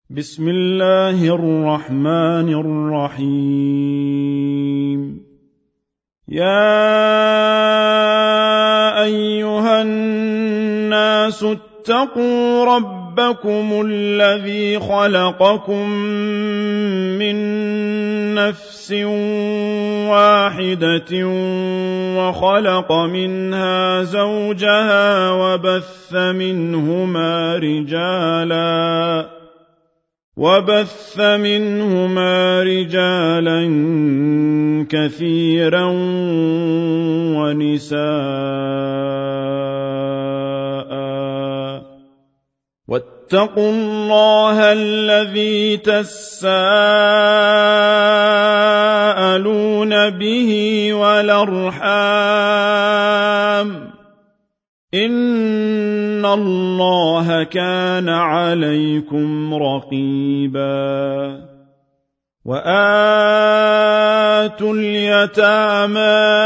بسم الله الرحمن الرحيم. يا أيها الناس اتقوا ربكم الذي خلقكم من نفس واحدة وخلق منها زوجها وبث منهما رجالا كثيرا ونساء، واتقوا الله الذي تساءلون به والأرحام، إن الله كان عليكم رقيبا. وآتوا اليتامى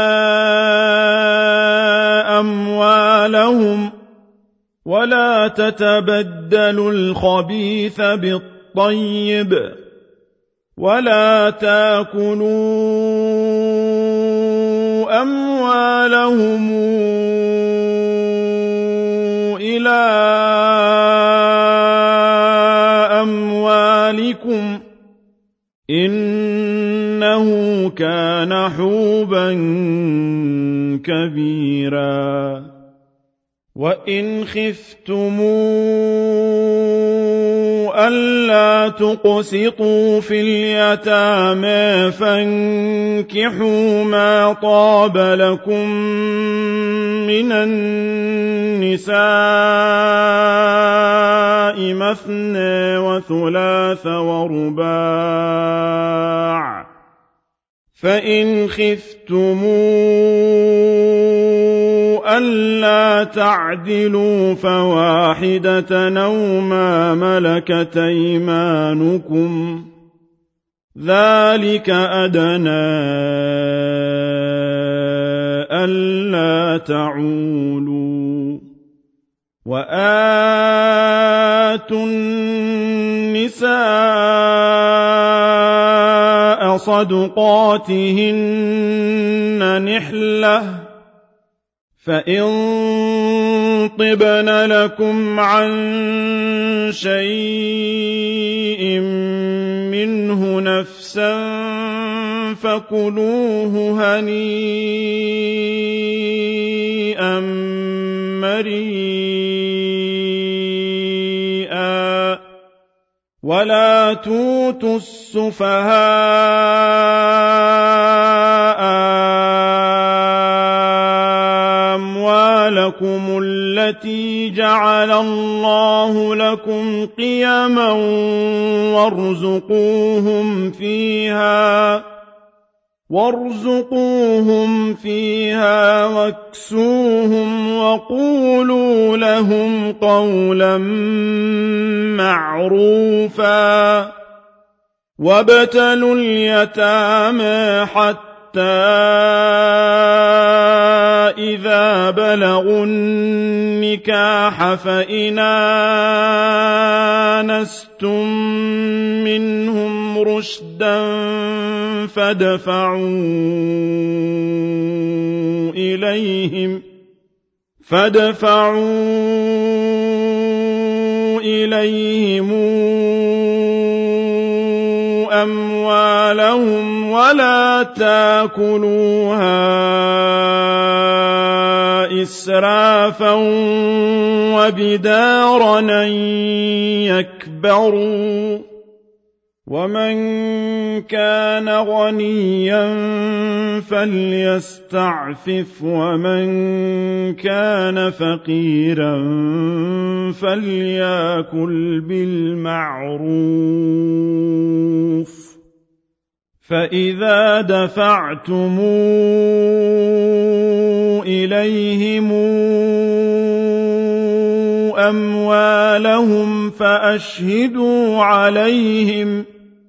أموالهم ولا تتبدلوا الخبيث بالطيب ولا تاكلوا أموالهم إلى أموالكم إنه كان حوبا كبيرا. وإن خفتموا ألا تقسطوا في اليتامى فانكحوا ما طاب لكم من النساء مثنى وثلاث ورباع، فإن خفتموا ألا تعدلوا فواحدة أو ما ملكت أيمانكم ذلك أدنى ألا تعولوا. وآتوا النساء صدقاتهن نحلة، فإن طبن لكم عن شيء منه نفسا فكلوه هنيئا مريئا. ولا تؤتوا السفهاء أموالكم التي جعل الله لكم قيما وارزقوهم فيها واكسوهم وقولوا لهم قولا معروفا. وابتلوا اليتامى حتى إذا بلغوا النكاح فإن آنستم منهم رشدا فادفعوا إليهم أموالهم ولا تاكلوها إسرافا وبدارا أن يكبروا. ومن كان غنيا فليستعفف ومن كان فقيرا فليأكل بالمعروف. فإذا دفعتم إليهم أموالهم فأشهدوا عليهم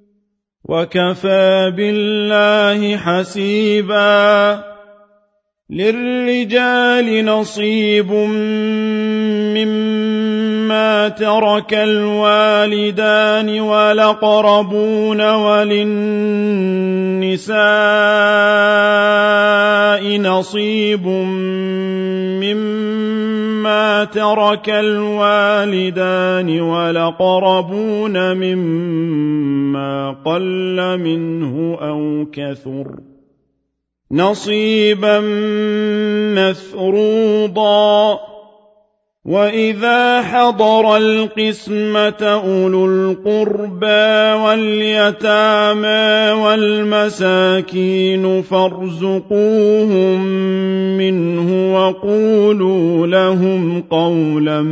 وكفى بالله حسيبا. للرجال نصيب مما مما ترك الوالدان والأقربون وللنساء نصيب مما ترك الوالدان والأقربون مما قل منه أو كثر نصيبا مفروضا وإذا حضر القسمة أولو القربى واليتامى والمساكين فارزقوهم منه وقولوا لهم قولا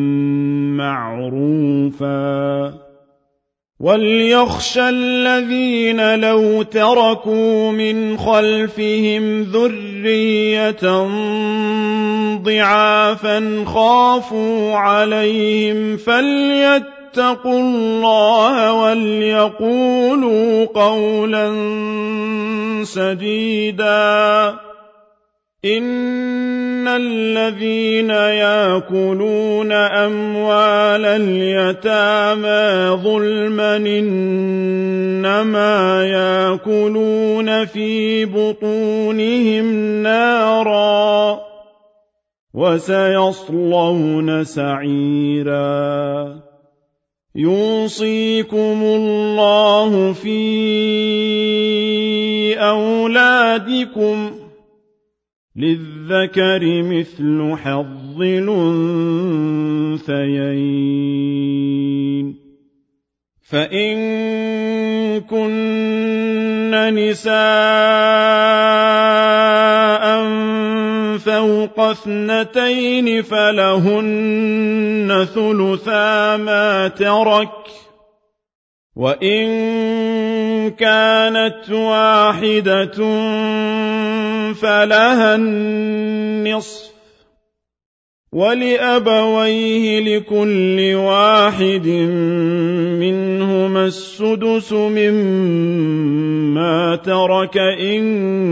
معروفا وليخشى الذين لو تركوا من خلفهم ذرية ضعافا خافوا عليهم فليتقوا الله وليقولوا قولا سديدا إن الذين يأكلون أموال اليتامى ظلما إنما يأكلون في بطونهم نارا وسيصلون سعيرا يوصيكم الله في أولادكم للذكر مثل حظ الأنثيين فإن كن نساء فوق 2 فلهن ثلثا ما ترك وإن كانت واحدة فلها النصف ولأبويه لكل واحد منهما السدس مما ترك إن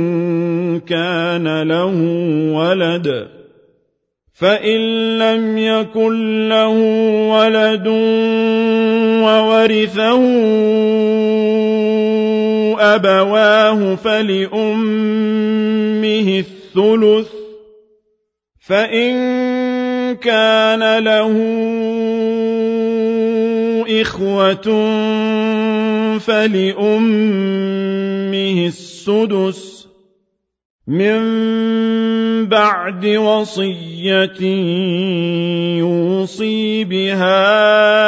كان له ولد فإن لم يكن له ولد وورثه أبواه فلأمه الثلث فإن كان له إخوة فلأمه السدس من بعد وصية يوصي بها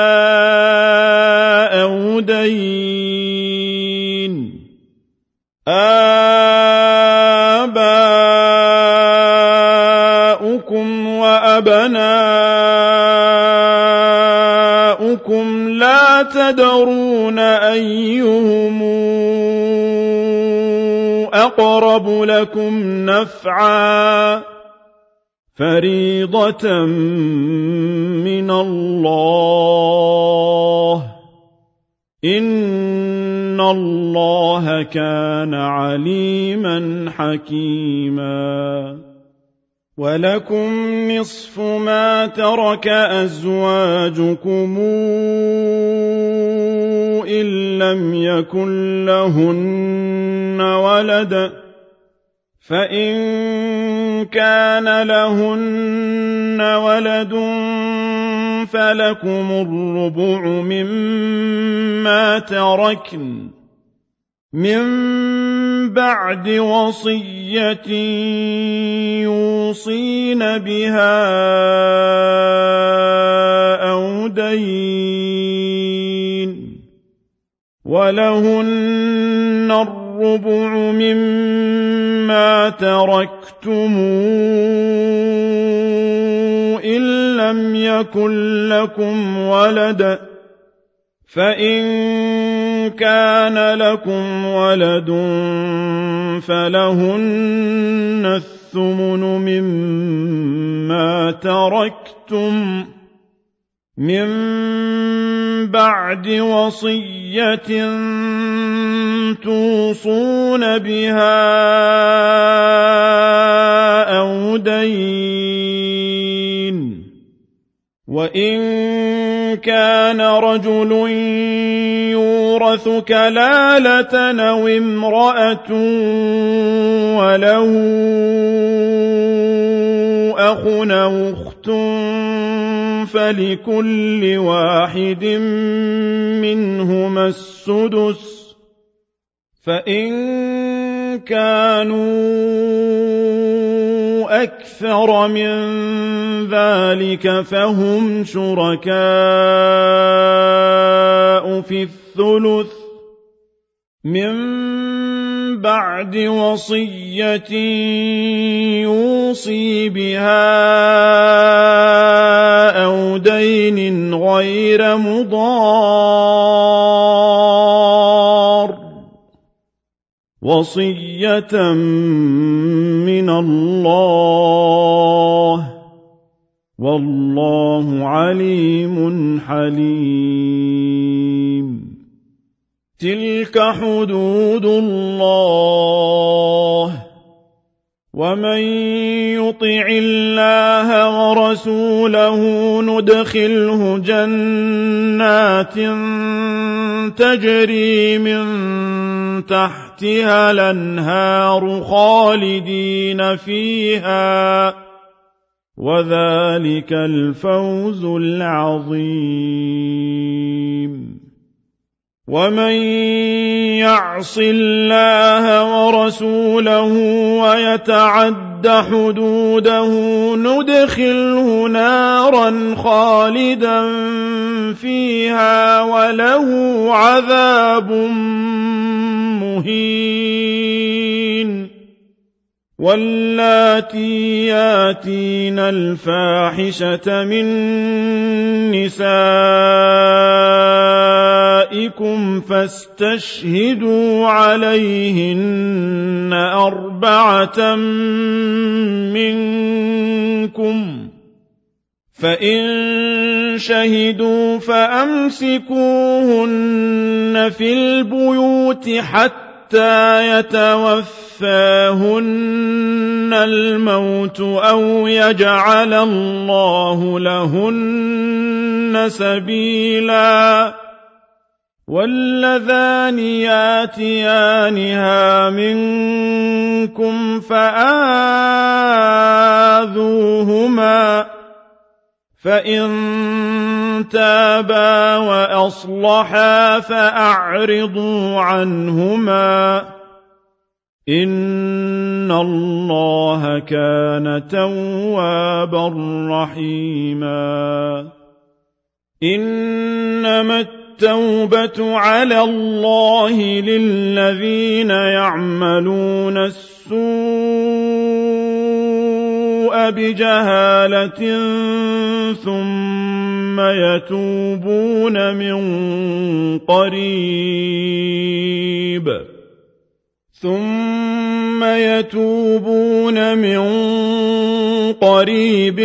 أو دين آباؤكم وأبناؤكم لا تدرون أيهم أقرب لكم نفعا فريضة من الله إن الله كان عليما حكيما ولكم نصف ما ترك أزواجكم إن لم يكن لهن ولد فإن كان لهن ولد فلكم الربع مما تركن من بعد وصية يوصين بها أو دين ولهن الربع مما تركتم إن لم يكن لكم ولد فإن كان لكم ولد فلهن الثمن مما تركتم من بعد وصية توصون بها أو دين وإن كان رجل يورث كلالة أو امرأة وله أخ أو أخت فلكل واحد منهما السدس فإن كانوا أكثر من ذلك فهم شركاء في الثلث من بعد وصية يوصي بها أو دين غير مضار وصية من الله والله عليم حليم تلك حدود الله ومن يطع الله ورسوله ندخله جنات تجري من تحتها الأنهار خالدين فيها وذلك الفوز العظيم ومن يعص الله ورسوله ويتعد حدوده ندخله نارا خالدا فيها وله عذاب مهين واللاتي ياتين الفاحشة من نسائكم فاستشهدوا عليهن 4 منكم فإن شهدوا فأمسكوهن في البيوت حتى يتوفاهن الموت أو يجعل الله لهن سبيلا واللذان ياتيانها منكم فآذوهما فإن تابا وأصلحا فأعرضوا عنهما إن الله كان توابا رحيما إنما التوبة على الله للذين يعملون السوء بجهالة ثم يتوبون من قريب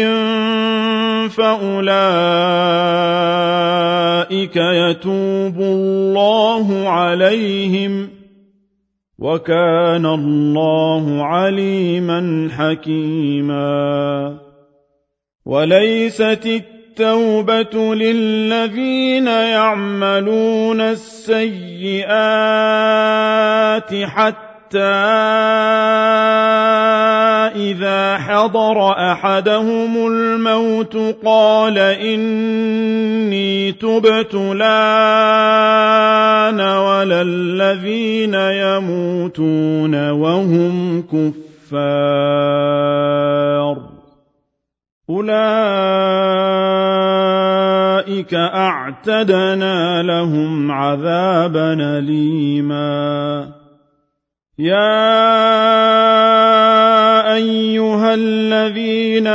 فأولئك يتوب الله عليهم وكان الله عليما حكيما وليست التوبة للذين يعملون السيئات حتى إذا حضر أحدهم الموت قال إني تبت الآن ولا الذين يموتون وهم كفار أولئك أعتدنا لهم عذابا أليما يا أيها الذين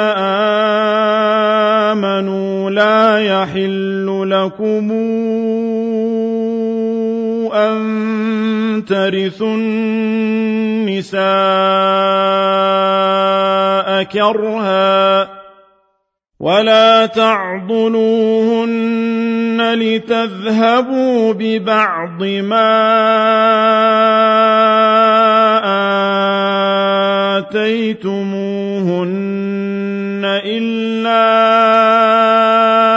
آمنوا لا يحل لكم أن ترثوا النساء كرها ولا تعضلوهن لتذهبوا ببعض ما آتيتموهن إلا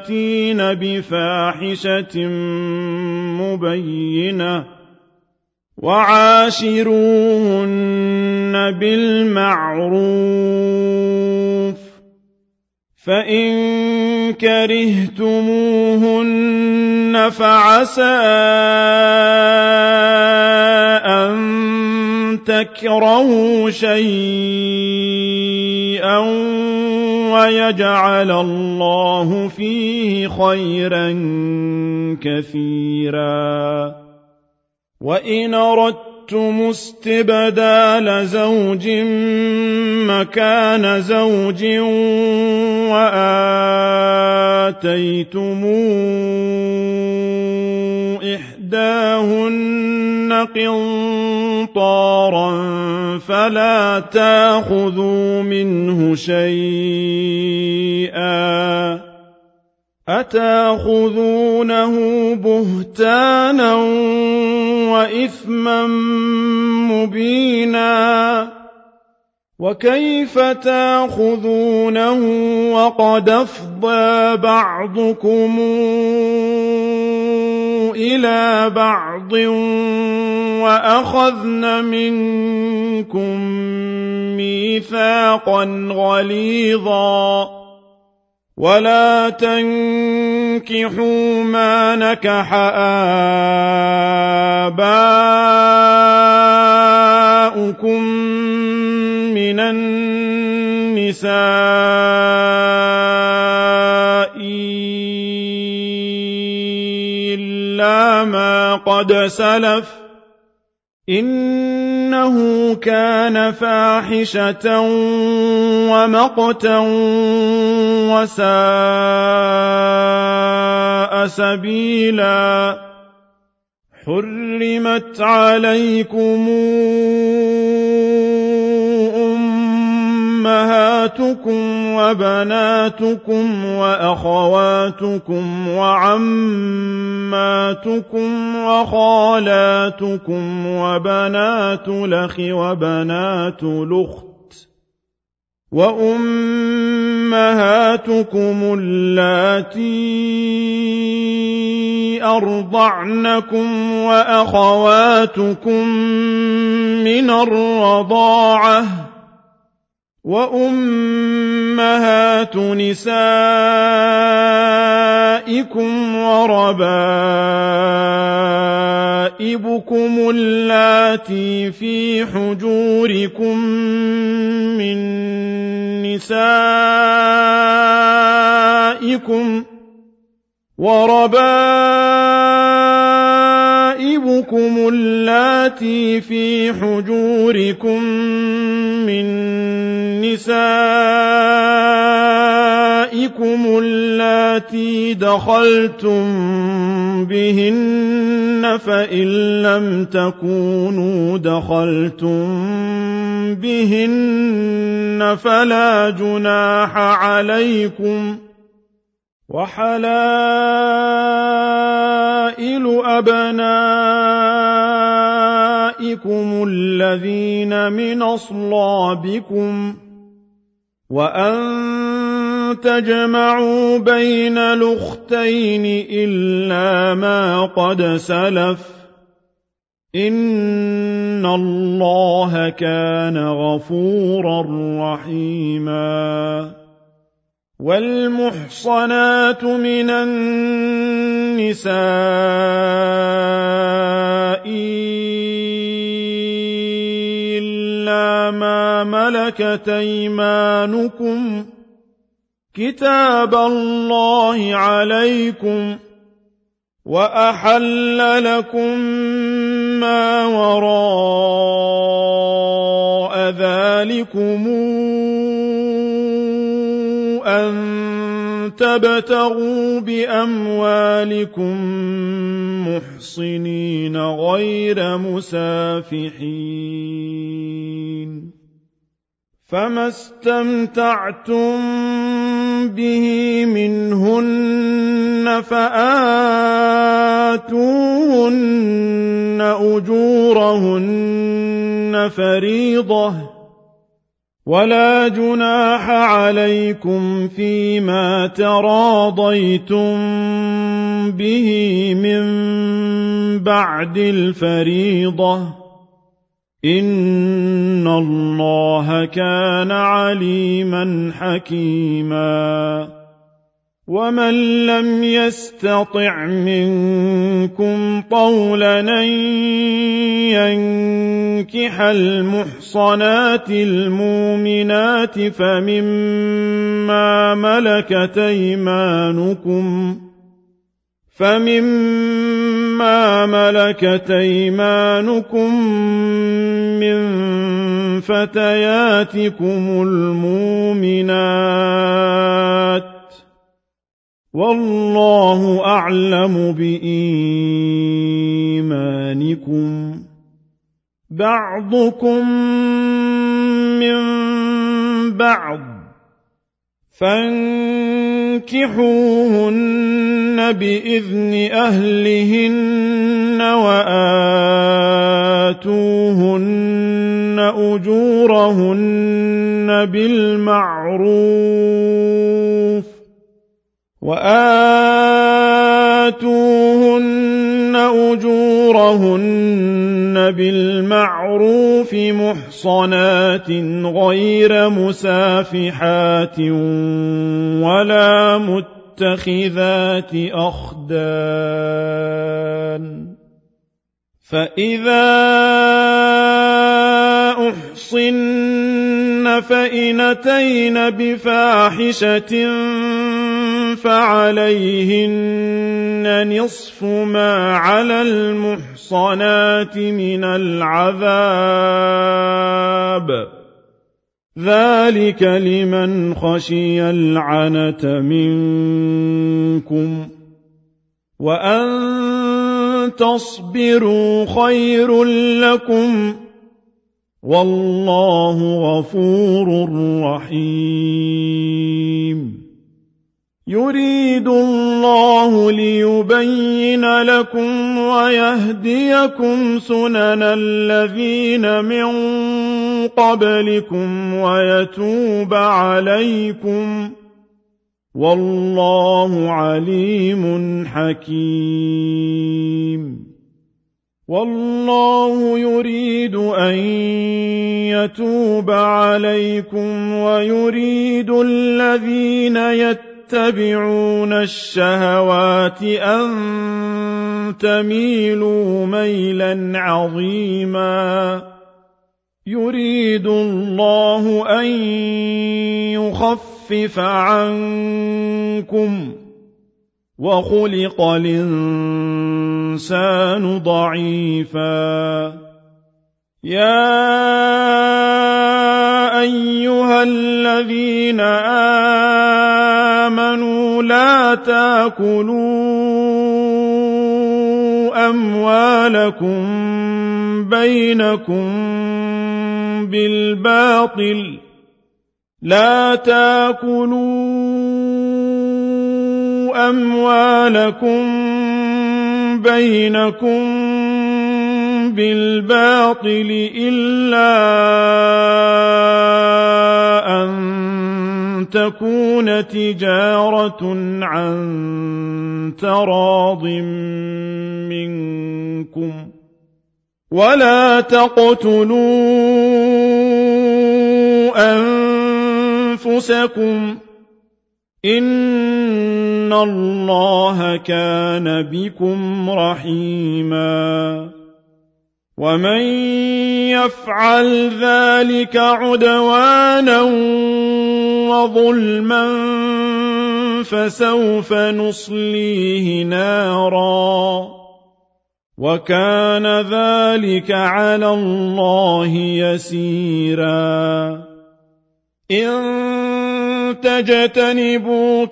ياتين بفاحشة مبينة وعاشروهن بالمعروف فإن كرهتموهن فعسى أن تكرهوا شيئا ويجعل الله فيه خيرا كثيرا وإن أردتم استبدال زوج مكان زوج وآتيتم إحداهن قنطارا فلا تأخذوا منه شيئا أتأخذونه بهتانا وإثما مبينا وكيف تأخذونه وقد أفضى بعضكم إلى بعض وأخذن منكم ميثاقا غليظا ولا تنكحوا ما نكح آباؤكم من النساء إلا ما قد سلف إنه كان فاحشة ومقتا وساء سبيلا حرمت عليكم أمهاتكم وبناتكم وأخواتكم وعماتكم وخالاتكم وبنات الأخ وبنات الأخت وأمهاتكم اللاتي أرضعنكم وأخواتكم من الرضاعة وأمهات نسائكم وربائبكم اللاتي في حجوركم من نسائكم وربائبكم اللاتي في حجوركم من نسائكم اللاتي دخلتم بهن فإن لم تكونوا دخلتم بهن فلا جناح عليكم وحلائل أبنائكم الذين من أصلابكم وأن تجمعوا بين الأختين إلا ما قد سلف إن الله كان غفورا رحيما والمحصنات من النساء إلا ما ملكت أيمانكم كتاب الله عليكم وأحل لكم ما وراء ذلكم أن تبتغوا بأموالكم محصنين غير مسافحين فما استمتعتم به منهن فآتوهن أجورهن فريضة ولا جناح عليكم فيما تراضيتم به من بعد الفريضة إن الله كان عليما حكيما ومن لم يستطع منكم طولا أن ينكح المحصنات المؤمنات فمما ملكت أيمانكم من فتياتكم المؤمنات والله أعلم بإيمانكم بعضكم من بعض فانكحوهن بإذن أهلهن وآتوهن أجورهن بالمعروف محصنات غير مسافحات ولا متخذات أخدان فإذا أحصن فإن أتين بفاحشة فعليهن نصف ما على المحصنات من العذاب ذلك لمن خشي العنة منكم وأن تصبروا خير لكم والله غفور رحيم يريد الله ليبين لكم ويهديكم سنن الذين من قبلكم ويتوب عليكم والله عليم حكيم والله يريد أن يتوب عليكم ويريد الذين يتبعون الشهوات أن تميلوا ميلا عظيما يريد الله أن يخفف عنكم وخلق الإنسان ضعيفا يا أيها الذين آمنوا لا تأكلوا أموالكم بينكم بالباطل إلا أن تكون تجارة عن تراض منكم ولا تقتلوا أنفسكم إن الله كان بكم رحيما ومن يفعل ذلك عدوانا وظلما فسوف نصليه نارا وكان ذلك على الله يسيرا إن تجتنبوا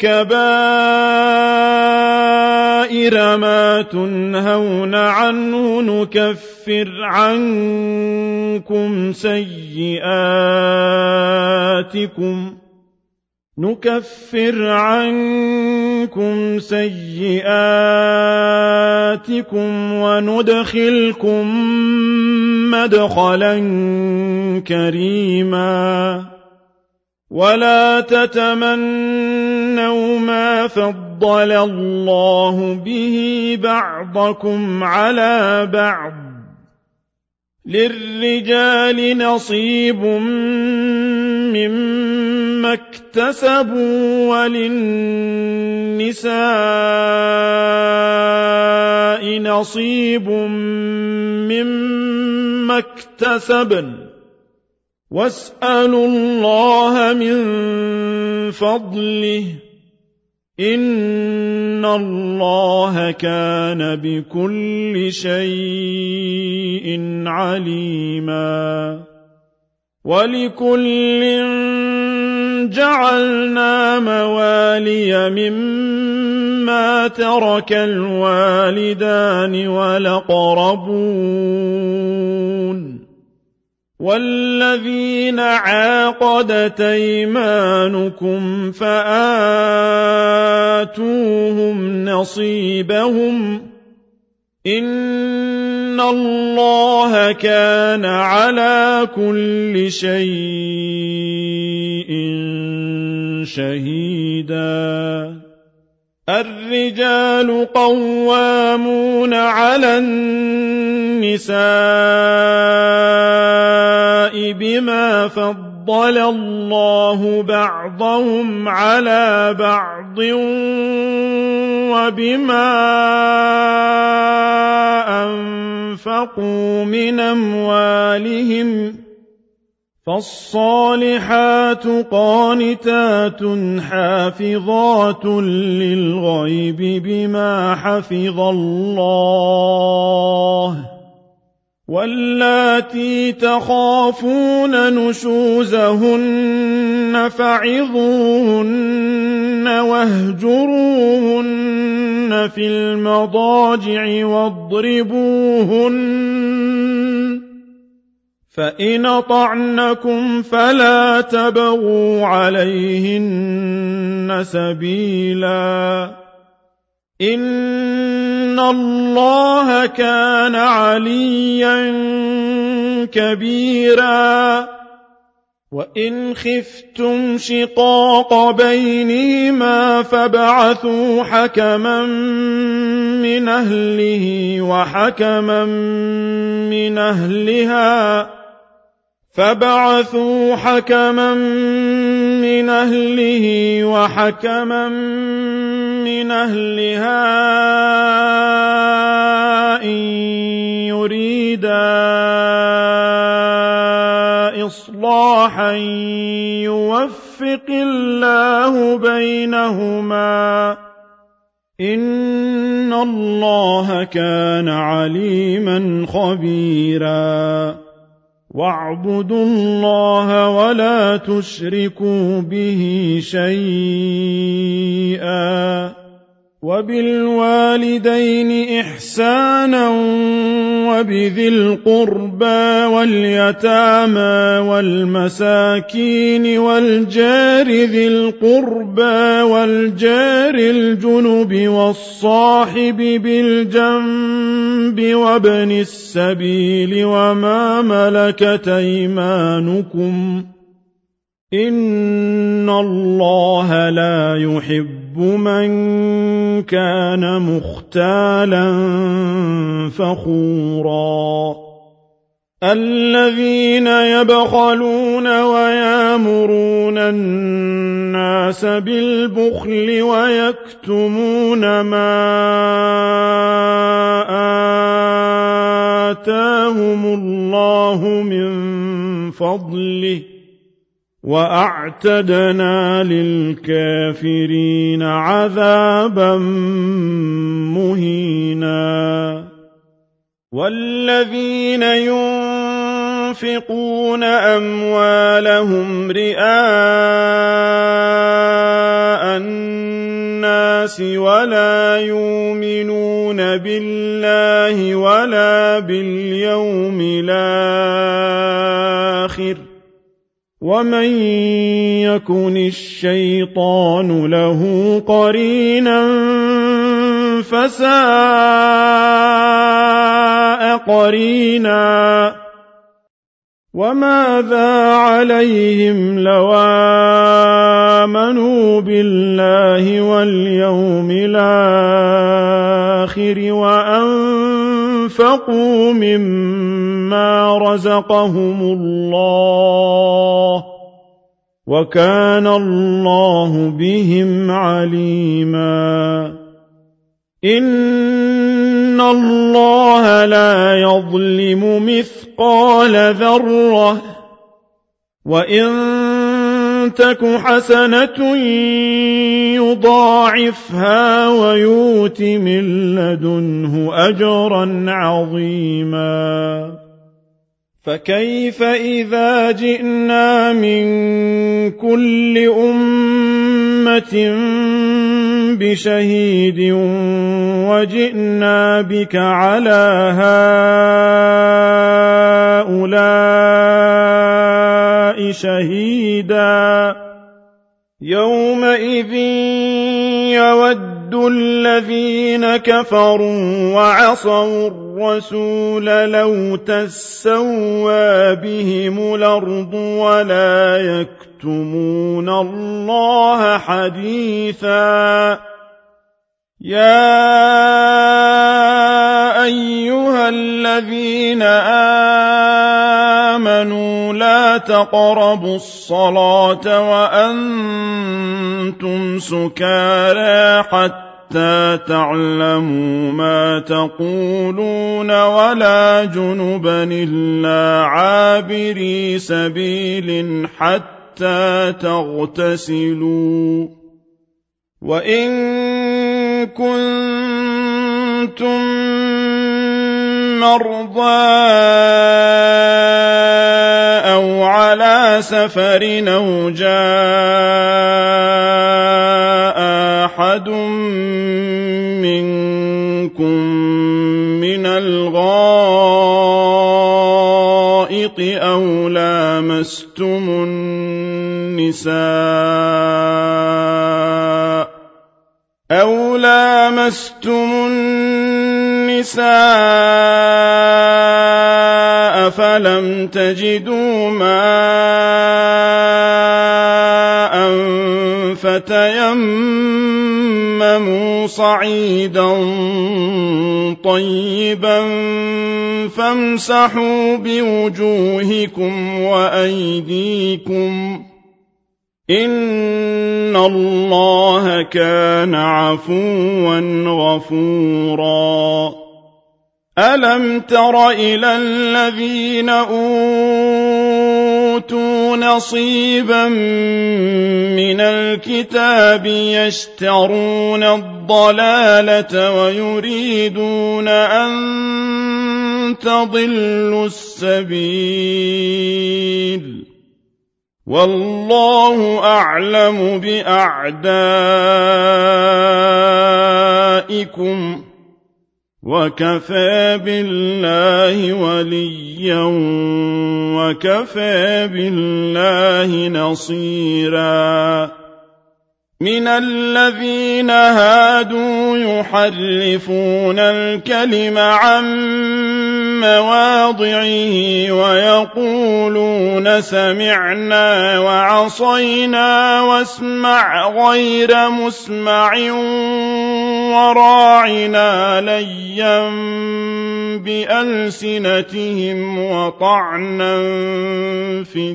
كبائر ما تنهون عنه نكفر عنكم سيئاتكم وندخلكم مدخلا كريما ولا تتمنوا ما فضل الله به بعضكم على بعض للرجال نصيب مما اكتسبوا وللنساء نصيب مما اكتسبن واسألوا الله من فضله إن الله كان بكل شيء عليما ولكل جعلنا موالي مما ترك الوالدان والأقربون والذين عاقدت أيمانكم فآتوهم نصيبهم إن الله كان على كل شيء شهيدا الرجال قوامون على النساء بما فضل الله بعضهم على بعض وبما أنفقوا من أموالهم فالصالحات قانتات حافظات للغيب بما حفظ الله واللاتي تخافون نشوزهن فعظوهن واهجروهن في المضاجع واضربوهن فإن أطعنكم فلا تبغوا عليهن سبيلا إن الله كان عليا كبيرا وإن خفتم شقاق بينهما فابعثوا حكما من أهله وحكما من أهلها فبعثوا حكما من أهله وحكما من أهلها إن يريدا إصلاحا يوفق الله بينهما إن الله كان عليما خبيرا واعبدوا الله ولا تشركوا به شيئا وبالوالدين إحسانا وبذي القربى واليتامى والمساكين والجار ذي القربى والجار الجنب والصاحب بالجنب وابن السبيل وما ملكت أيمانكم إن الله لا يحب من كان مختالا فخورا الذين يبخلون ويامرون الناس بالبخل ويكتمون ما آتاهم الله من فضله وأعتدنا للكافرين عذابا مهينا والذين ينفقون أموالهم رئاء الناس ولا يؤمنون بالله ولا باليوم الآخر ومن يكن الشيطان له قرينا فساء قرينا وماذا عليهم لو آمنوا بالله واليوم الآخر وأنفقوا مما رزقهم الله وكان الله بهم عليما إن الله لا يظلم مثقال ذرة وإن تك حسنة يضاعفها ويؤت من لدنه أجرا عظيما فكيف إذا جئنا من كل أمة بشهيد وجئنا بك على هؤلاء شهيدا يومئذ يود الذين كفروا وعصوا الرسول لو تسوى بهم الأرض ولا يكتمون الله حديثا يا أيها الذين آمنوا لا تقربوا الصلاة وأنتم سكارى حتى تعلموا ما تقولون ولا جنبا إلا عابري سبيل حتى تغتسلوا وإن كنتم مرضى أو على سفر أو جاء أحد منكم من الغائط أو لامستم النساء فلم تجدوا ماء فتيمموا صعيدا طيبا فامسحوا بوجوهكم وأيديكم إن الله كان عفوا غفورا ألم تر إلى الذين أوتوا نصيبا من الكتاب يشترون الضلالة ويريدون أن تضلوا السبيل والله أعلم بأعدائكم وكفى بالله وليا وكفى بالله نصيرا من الذين هادوا يحرفون الكلم عن مواضعه ويقولون سمعنا وعصينا واسمع غير مسمع وراعنا ليا بألسنتهم وطعنا في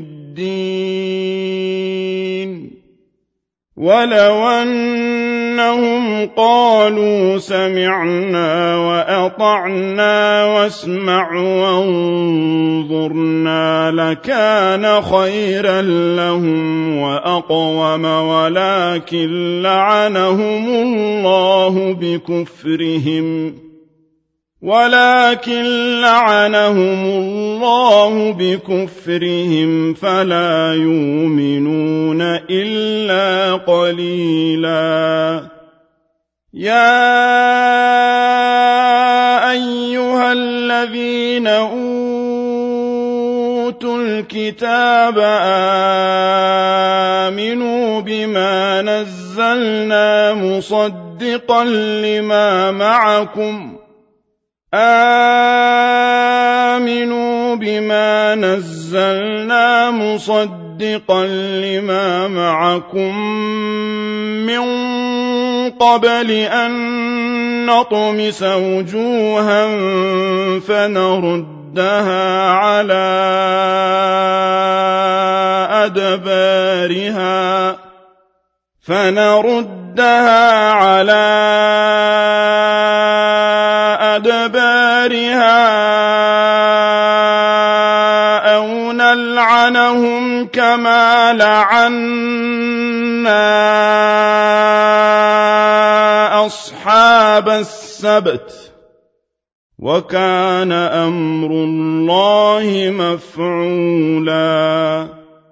الدين ولو أنهم قالوا سمعنا وأطعنا واسمع وانظرنا لكان خيرا لهم وأقوم ولكن لعنهم الله بكفرهم فلا يؤمنون إلا قليلا يا أيها الذين أوتوا الكتاب آمنوا بما نزلنا مصدقا لما معكم من قبل أن نطمس وجوها بغيا بغيظ عليها سرا وقد بدت الأولى من بعد ما جاءهم البينات ثم كفروا بعد ذلك فسوف يأتي الله بقوم آمنوا بما نزلنا مصدقا لما معكم من قبل أن نطمس وجوها فنردها على أدبارها أو نلعنهم كما لعنا أصحاب السبت وكان أمر الله مفعولا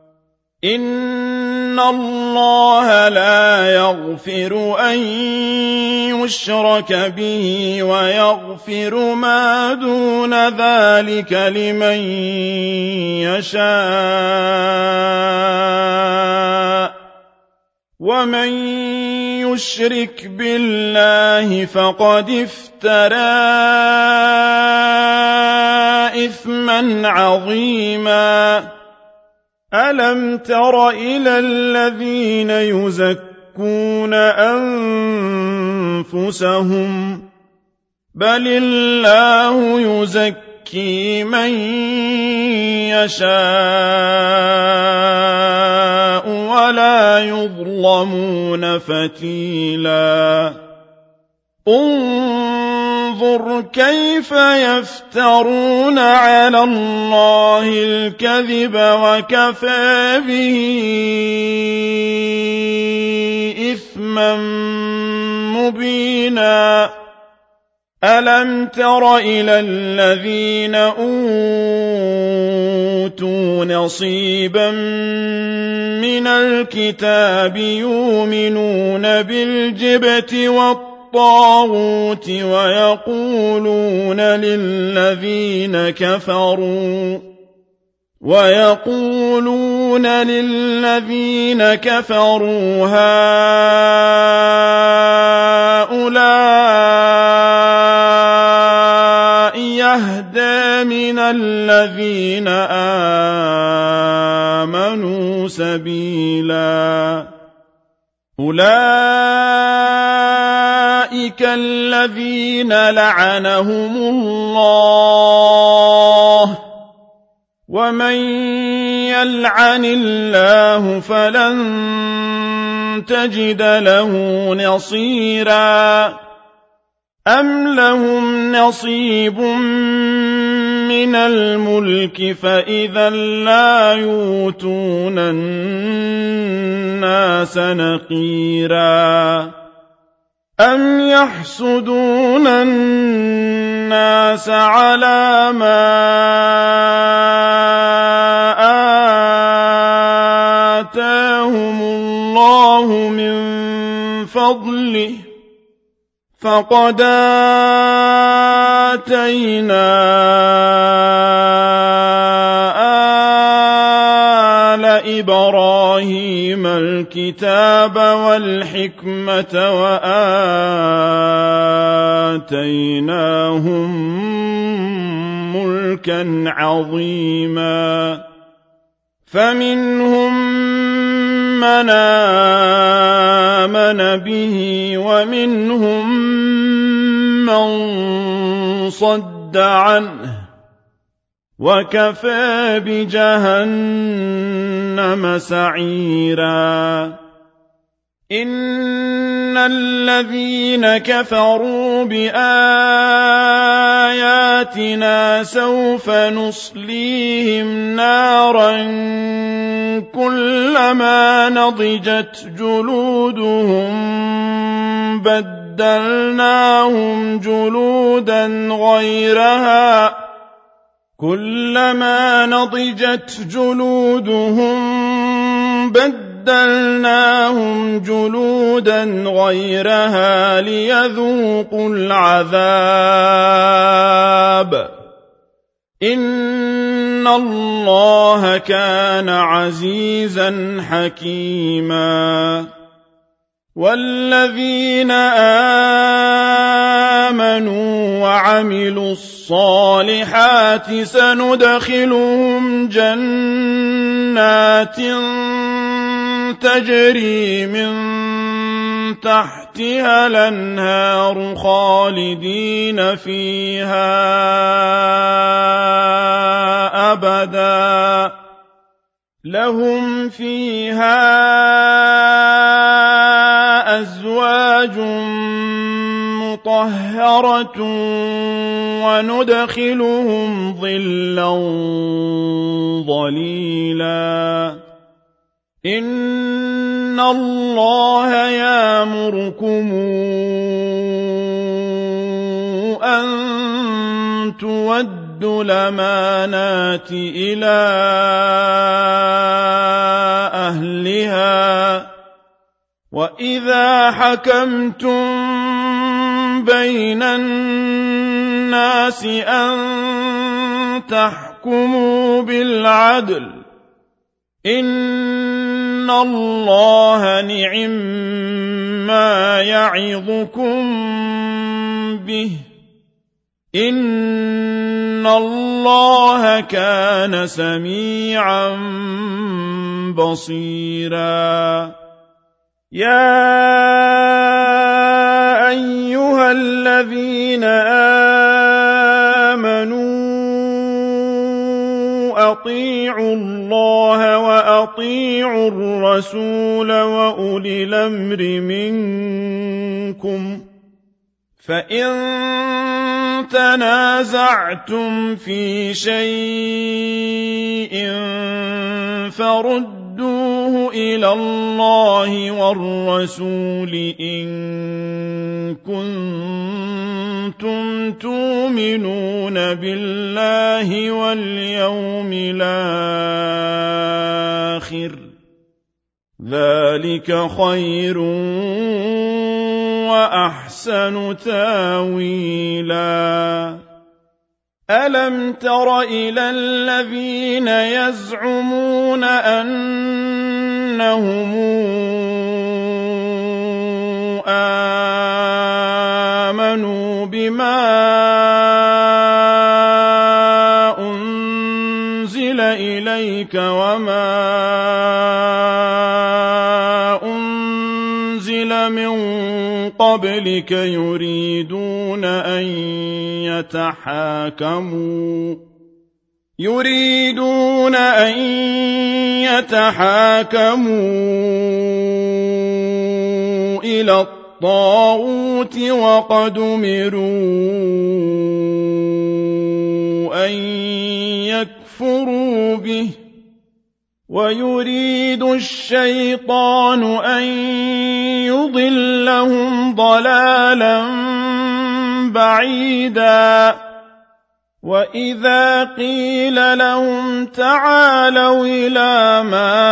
إن الله لا يغفر أن يشرك به ويغفر ما دون ذلك لمن يشاء ومن يشرك بالله فقد افترى إثما عظيما ألم تر إلى الذين يزكون أنفسهم بل الله يزكي من يشاء ولا يظلمون فتيلا انظر كيف يفترون على الله الكذب وكفى به إثما مبينا ألم تر إلى الذين أوتوا نصيبا من الكتاب يؤمنون بالجبت والطاغوت ويقولون للذين كفروا هؤلاء يهدى من الذين آمنوا سبيلا أولئك الذين لعنهم الله ومن يلعن الله فلن تجد له نصيرا أم لهم نصيب من الملك فإذا لا يؤتون الناس نقيرا أم يحسدون الناس على ما آتاهم الله من فضله فقد آتينا آل إبراهيم الكتاب والحكمة وآتيناهم ملكا عظيما فمنهم من آمن به ومنهم من صد عنه وكفى بجهنم سعيرا إن الذين كفروا بآياتنا سوف نصليهم نارا كلما نضجت جلودهم بدلناهم جلودا غيرها كلما نضجت جلودهم بدلناهم جلودا غيرها ليذوقوا العذاب إن الله كان عزيزا حكيما والذين آمنوا وعملوا وعملوا الصالحات سندخلهم جنات تجري من تحتها الأنهار خالدين فيها أبدا لهم فيها أزواج مطهرة وندخلهم ظلا ظليلا إن الله يأمركم أن تودوا الأمانات إلى أهلها وإذا حكمتم بين الناس أن تحكموا بالعدل إن الله نعما يعظكم به إن الله كان سميعا بصيرا يا أيها الذين آمنوا أطيعوا الله وأطيعوا الرسول وأولي الأمر منكم فإن تنازعتم في شيء فردوه إلى الله والرسول إن كنتم تؤمنون بالله واليوم الآخر ذلك خير وأحسن تاويلا ألم تر إلى الذين يزعمون أنهم آمنوا بما أنزل إليك وما أنزل من قبلك يريدون أن يتحاكموا إلى الطاغوت وقد أمروا أن يكفروا به ويريد الشيطان أن يضلهم ضلالا بعيدا وإذا قيل لهم تعالوا إلى ما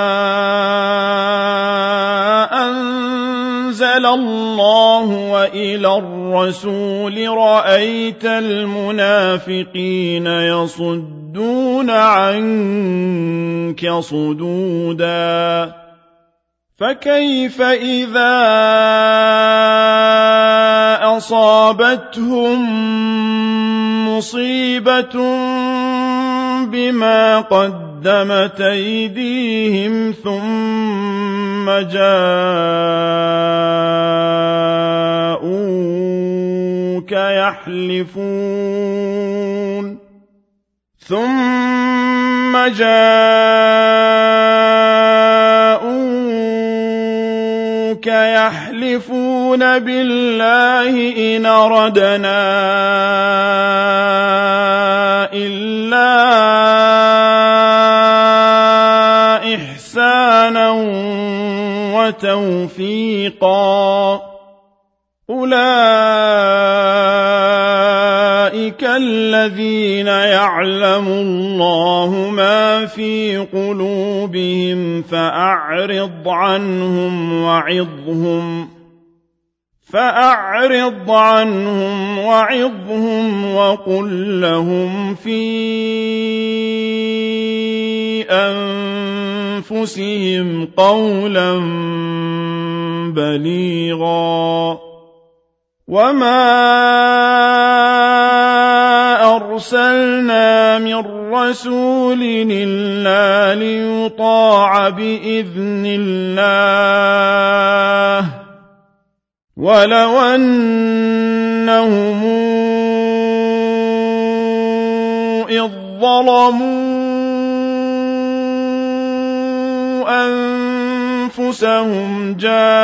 أنزل الله وإلى الرسول رأيت المنافقين يصدون عنك صدودا فكيف إذا أصابتهم مصيبة بما قدمت أيديهم ثم جاءوك يحلفون بالله إن أردنا إلا إحسانا وتوفيقا أولئك الذين يعلم الله ما في قلوبهم فأعرض عنهم وعظهم وقل لهم في أنفسهم قولا بليغا وما أَرْسَلْنَا مِن رَّسُولٍ إِلَّا لِيُطَاعَ بِإِذْنِ اللَّهِ وَلَوْ أَنَّهُمْ إِذ ظَّلَمُوا أَنفُسَهُمْ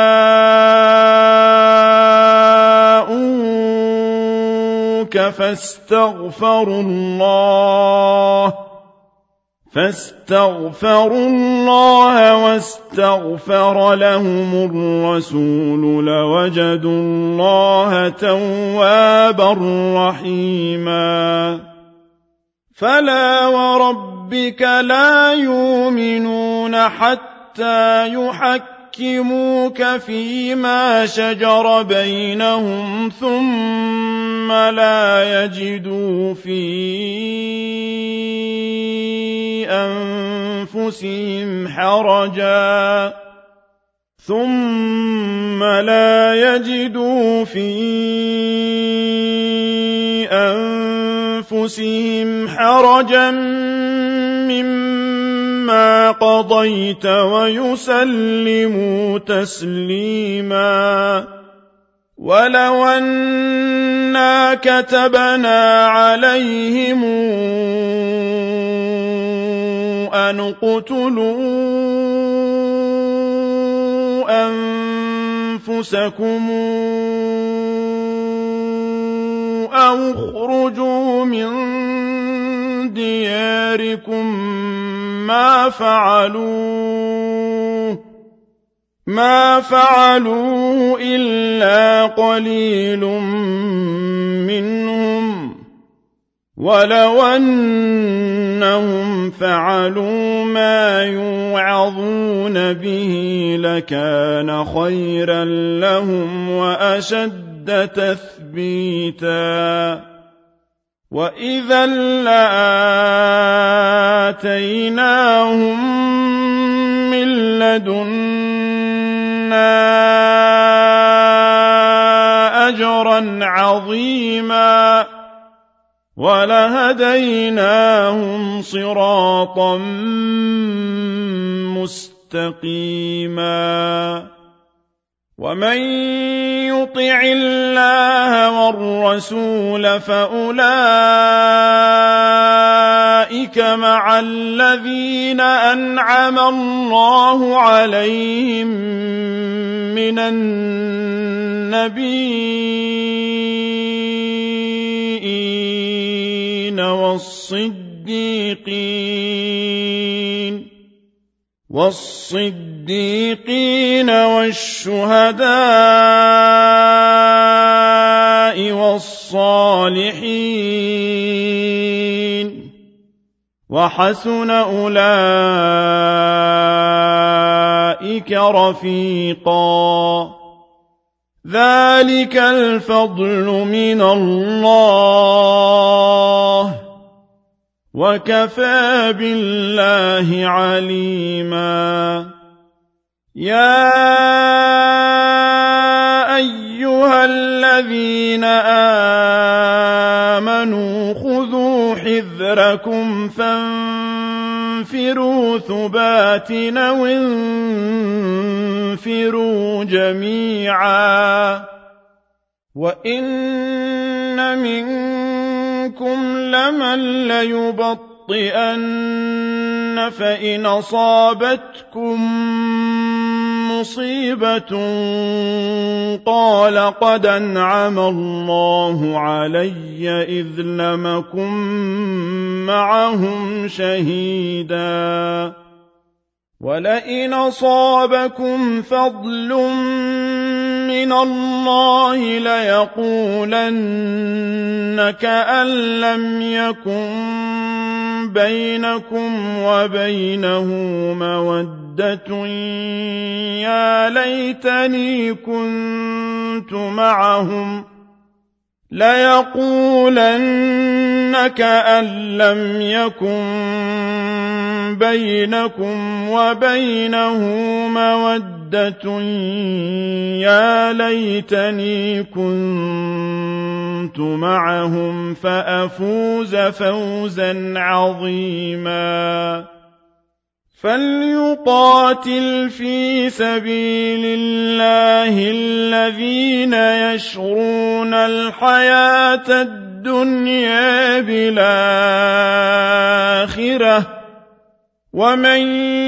جَاءُوكَ فاستغفروا الله واستغفر لهم الرسول لوجدوا الله توابا رحيما فلا وربك لا يؤمنون حتى يحكموك فيما شجر بينهم ثم لا يجدوا في أنفسهم حرجا مما قضيت ويسلموا تسليما ولو أنا كتبنا عليهم أن اقتلوا أنفسكم أو اخرجوا من دياركم ما فعلوه إلا قليل منهم ولو أنهم فعلوا ما يوعظون به لكان خيرا لهم وأشد تثبيتا وإذا لآتيناهم من لدنا أجرا عظيما ولهديناهم صراطا مستقيما ومن يطع الله والرسول فأولئك مع الذين أنعم الله عليهم من النبيين والصديقين والشهداء والصالحين وحسن أولئك رفيقا ذلك الفضل من الله وكفى بالله عليما يا أيها الذين آمنوا خذوا حذركم فانفروا ثبات أو انفروا جميعا وإن منكم لمن ليبطئن فإن أصابتكم مصيبة قال قد أنعم الله علي إذ لم أكن معهم شهيدا ولئن أصابكم فضل من الله ليقولن كأن لم يكن بينكم وبينه مودة يا ليتني كنت معهم ليقولن كأن لم يكن بينكم وبينه مودة يا ليتني كنت كنت معهم فأفوز فوزا عظيما فليقاتل في سبيل الله الذين يشرون الحياة الدنيا بالآخرة ومن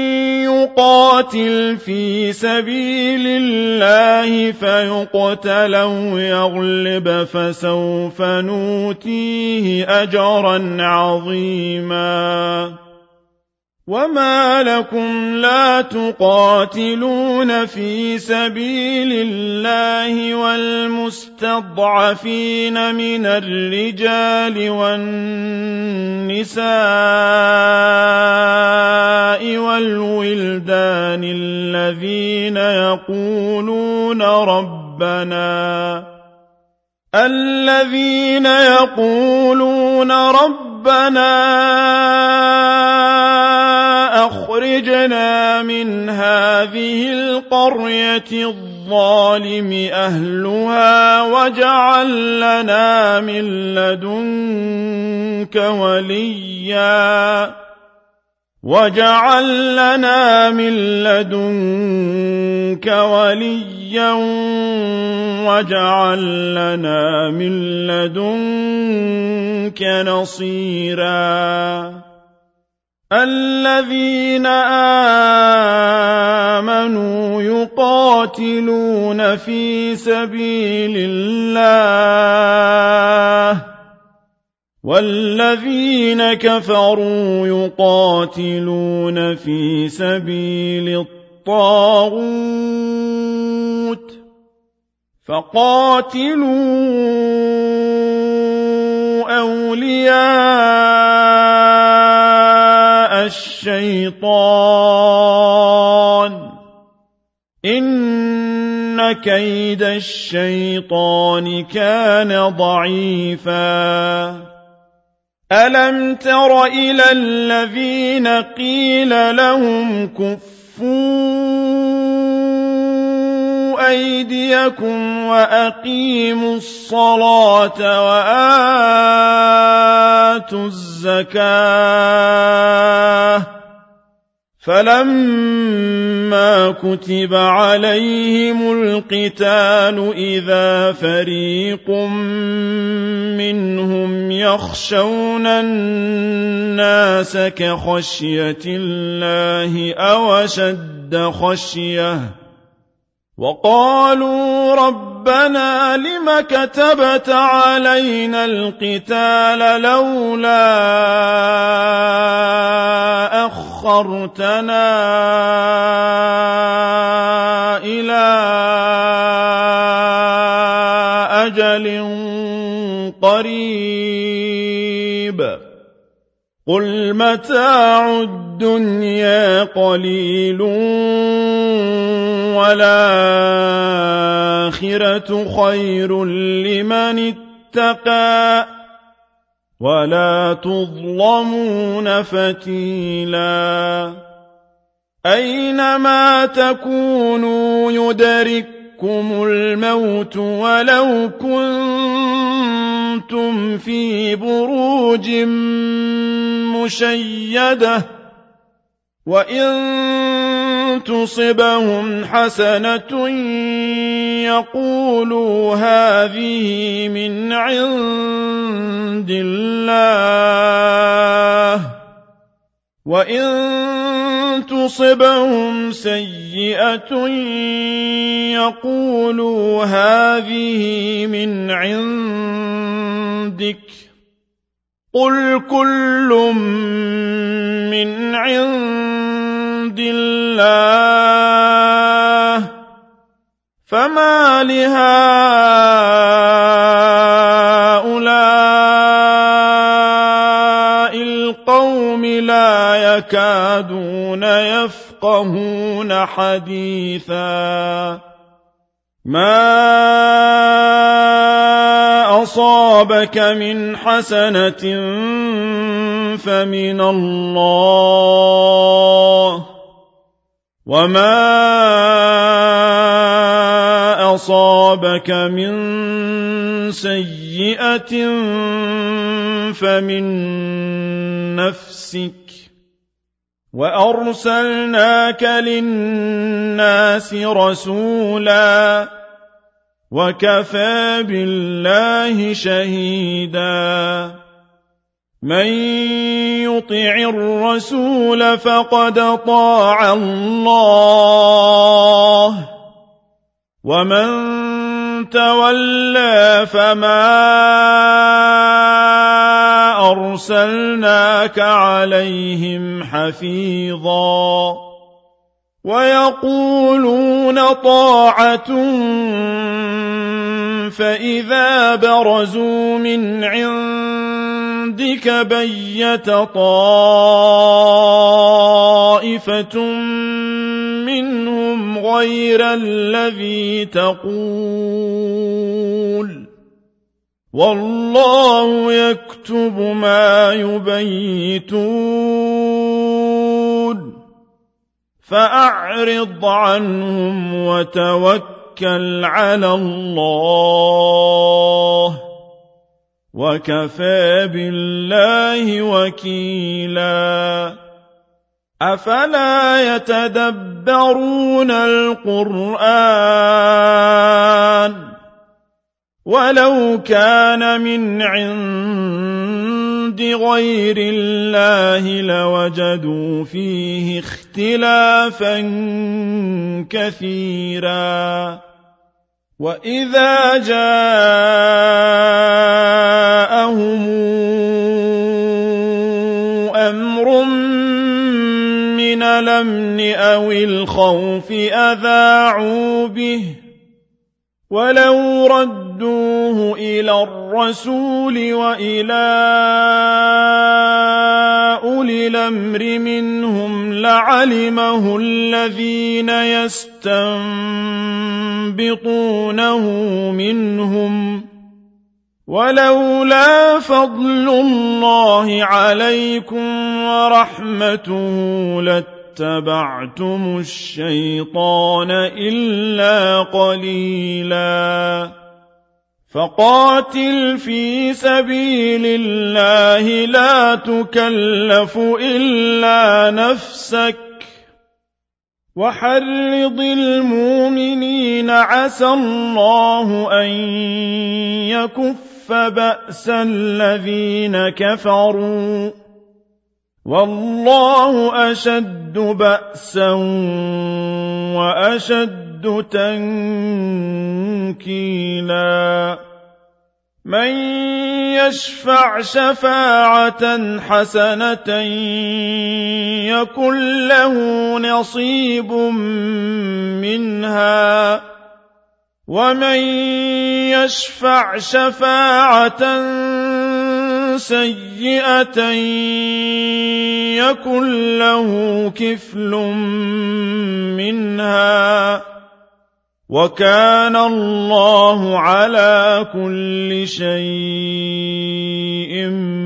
يقاتل في سبيل الله فيقتل أو يغلب فسوف نؤتيه أجرا عظيما وما لكم لا تقاتلون في سبيل الله والمستضعفين من الرجال والنساء والولدان الذين يقولون ربنا أخرجنا من هذه القرية الظالم أهلها واجعل لنا من لدنك وليا واجعل لنا من لدنك نصيرا الذين آمنوا يقاتلون في سبيل الله والذين كفروا يقاتلون في سبيل الطاغوت فقاتلوا أولياء الشيطان إن كيد الشيطان كان ضعيفا ألم تر إلى الذين قيل لهم كفوا أيديكم وأقيموا الصلاة وآتوا الزكاة فلما كتب عليهم القتال إذا فريق منهم يخشون الناس كخشية الله أو أشد خشية وقالوا ربنا لم كتبت علينا القتال لولا أخرتنا إلى أجل قريب قل متاع الدنيا قليل والآخرة خير لمن اتقى ولا تظلمون فتيلا أينما تكونوا يدرككم الموت ولو كنتم في بروج مشيدة وإن تصبهم حسنة يقولوا هذه من عند الله وإن تصبهم سيئة يقولوا هذه من عندك قل كل من عند الله فما لهؤلاء القوم لا يكادون يفقهون حديثا ما أصابك من حسنة فمن الله وما أصابك أصابك من سيئة فمن نفسك وأرسلناك للناس رسولا وكفى بالله شهيدا من يطع الرسول فقد طاع الله ومن تولى فما أرسلناك عليهم حفيظا ويقولون طاعة فإذا برزوا من عندك بيت طائفة منهم غير الذي تقول والله يكتب ما يبيتون فأعرض عنهم وتوكل على الله وكفى بالله وكيلا أفلا يتدبرون القرآن ولو كان من عند غير الله لوجدوا فيه اختلافا كثيرا وإذا جاءهم أمر من الأمن أو الخوف أذاعوا به ولو ردوه إلى الرسول وإلى أولي الأمر منهم لعلمه الذين يستنبطونه منهم ولولا فضل الله عليكم ورحمته لاتبعتم الشيطان إلا قليلا فقاتل في سبيل الله لا تكلف إلا نفسك وحرض المؤمنين عسى الله أن يكف بأس الذين كفروا والله أشد بأسا وأشد تنكيلا من يشفع شفاعة حسنة يكن له نصيب منها ومن يشفع شفاعة سيئة يكن له كفل منها وكان الله على كل شيء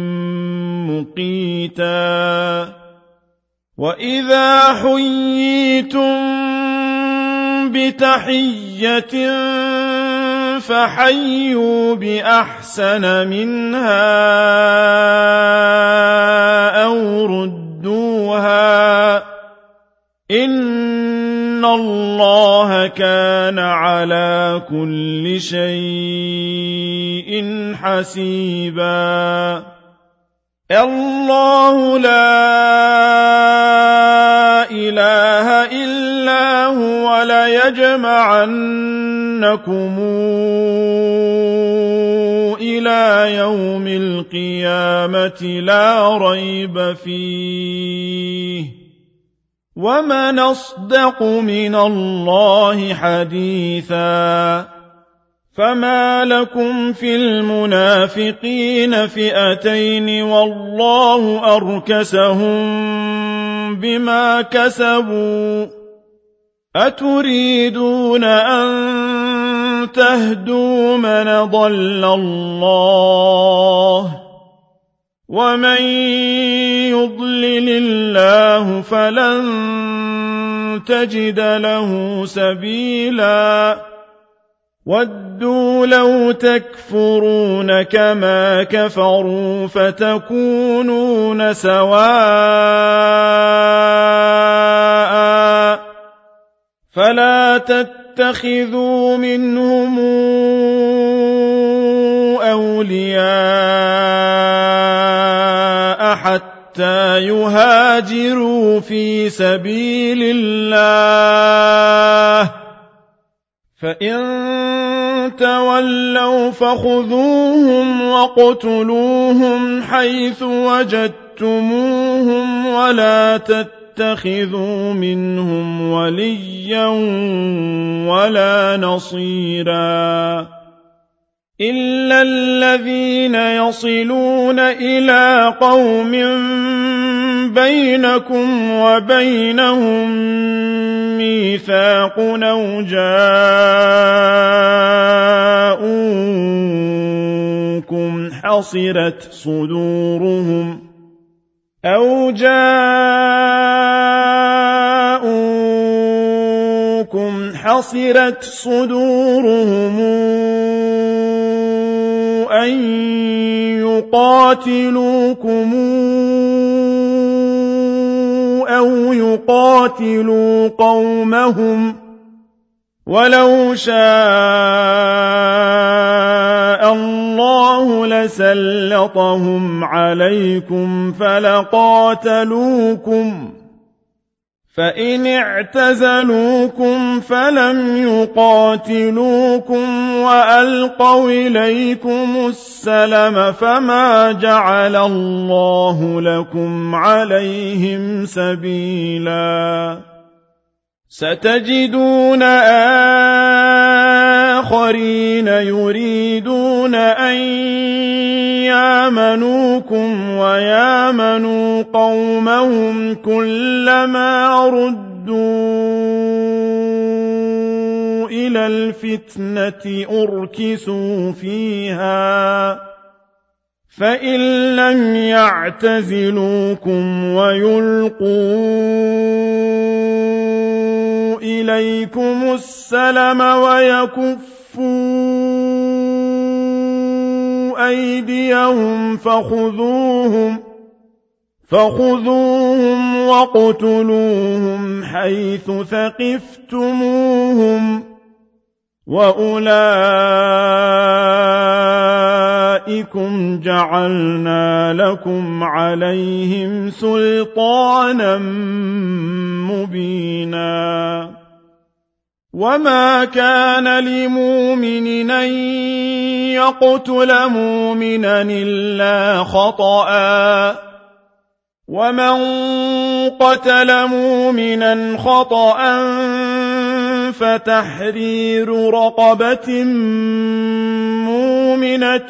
مقيتا وإذا حييتم بتحية فحيوا بأحسن منها أو ردوها إن الله كان على كل شيء حسيبا الله لا إله إلا هو ليجمعنكم إلى يوم القيامة لا ريب فيه ومن أصدق من الله حديثا فما لكم في المنافقين فئتين والله أركسهم بما كسبوا أتريدون أن تهدوا من ضل الله ومن يضلل الله فلن تجد له سبيلا وَدُّوا لَوْ تَكْفُرُونَ كَمَا كَفَرُوا فَتَكُونُونَ سَوَاءً فَلَا تَتَّخِذُوا مِنْهُمْ أَوْلِيَاءَ حَتَّى يُهَاجِرُوا فِي سَبِيلِ اللَّهِ فَإِن تَوَلَّوْا فَخُذُوهُمْ وَاقْتُلُوهُمْ حَيْثُ وَجَدتُّمُوهُمْ وَلَا تَتَّخِذُوا مِنْهُمْ وَلِيًّا وَلَا نَصِيرًا إِلَّا الَّذِينَ يَصِلُونَ إِلَىٰ قَوْمٍ بَيْنَكُمْ وَبَيْنَهُم مِّيثَاقٌ أَوْ جَاءُوكُمْ حَصِرَتْ صُدُورُهُمْ أَن يُقَاتِلُوكُمْ أَوْ يُقَاتِلُوا قَوْمَهُمْ وَلَوْ شَاءَ اللَّهُ لَسَلَّطَهُمْ عَلَيْكُمْ فَلَقَاتَلُوكُمْ فَإِنِ اعْتَزَلُوكُمْ فَلَمْ يُقَاتِلُوكُمْ وَأَلْقَوْا إِلَيْكُمُ السَّلَمَ فَمَا جَعَلَ اللَّهُ لَكُمْ عَلَيْهِمْ سَبِيلًا سَتَجِدُونَ آخَرِينَ يُرِيدُونَ أَن يَأْمَنُوكُمْ وَيَأْمَنُوا قَوْمَهُمْ كُلَّمَا رُدُّوا إِلَى الْفِتْنَةِ أُرْكِسُوا فِيهَا فَإِن لَّمْ يَعْتَزِلُوكُمْ وَيُلْقُوا إِلَيْكُمُ السَّلَمَ وَيَكُفُّوا أَيْدِيَهُمْ فَخُذُوهُمْ وَاقْتُلُوهُمْ حَيْثُ ثَقِفْتُمُوهُمْ وَأُولَٰئِكُمْ جَعَلْنَا لَكُمْ عَلَيْهِمْ سُلْطَانًا مُّبِينًا وَمَا كَانَ لِمُؤْمِنٍ أَن يَقْتُلَ مُؤْمِنًا إِلَّا خَطَأً وَمَن قَتَلَ مُؤْمِنًا خَطَأً فَتَحْرِيرُ رَقَبَةٍ مُّؤْمِنَةٍ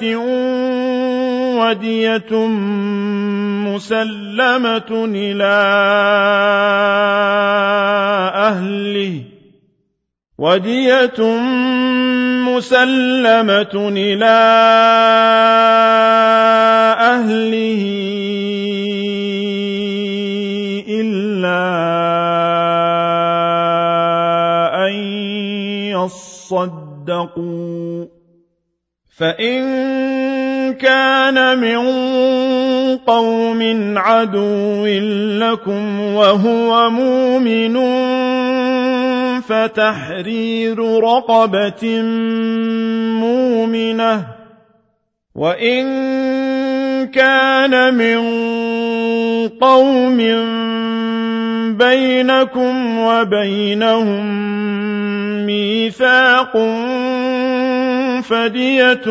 وَدِيَةٌ مُّسَلَّمَةٌ إِلَىٰ أَهْلِهِ إِلَّا أَن يَصَّدَّقُوا فَإِن كَانَ مِن قَوْمٍ عَدُوٍّ لَّكُمْ وَهُوَ مُؤْمِنٌ فَتَحْرِيرُ رَقَبَةٍ مُّؤْمِنَةٍ وَإِن كَانَ مِن قَوْمٍ بَيْنَكُمْ وَبَيْنَهُم مِّيثَاقٌ فَدِيَةٌ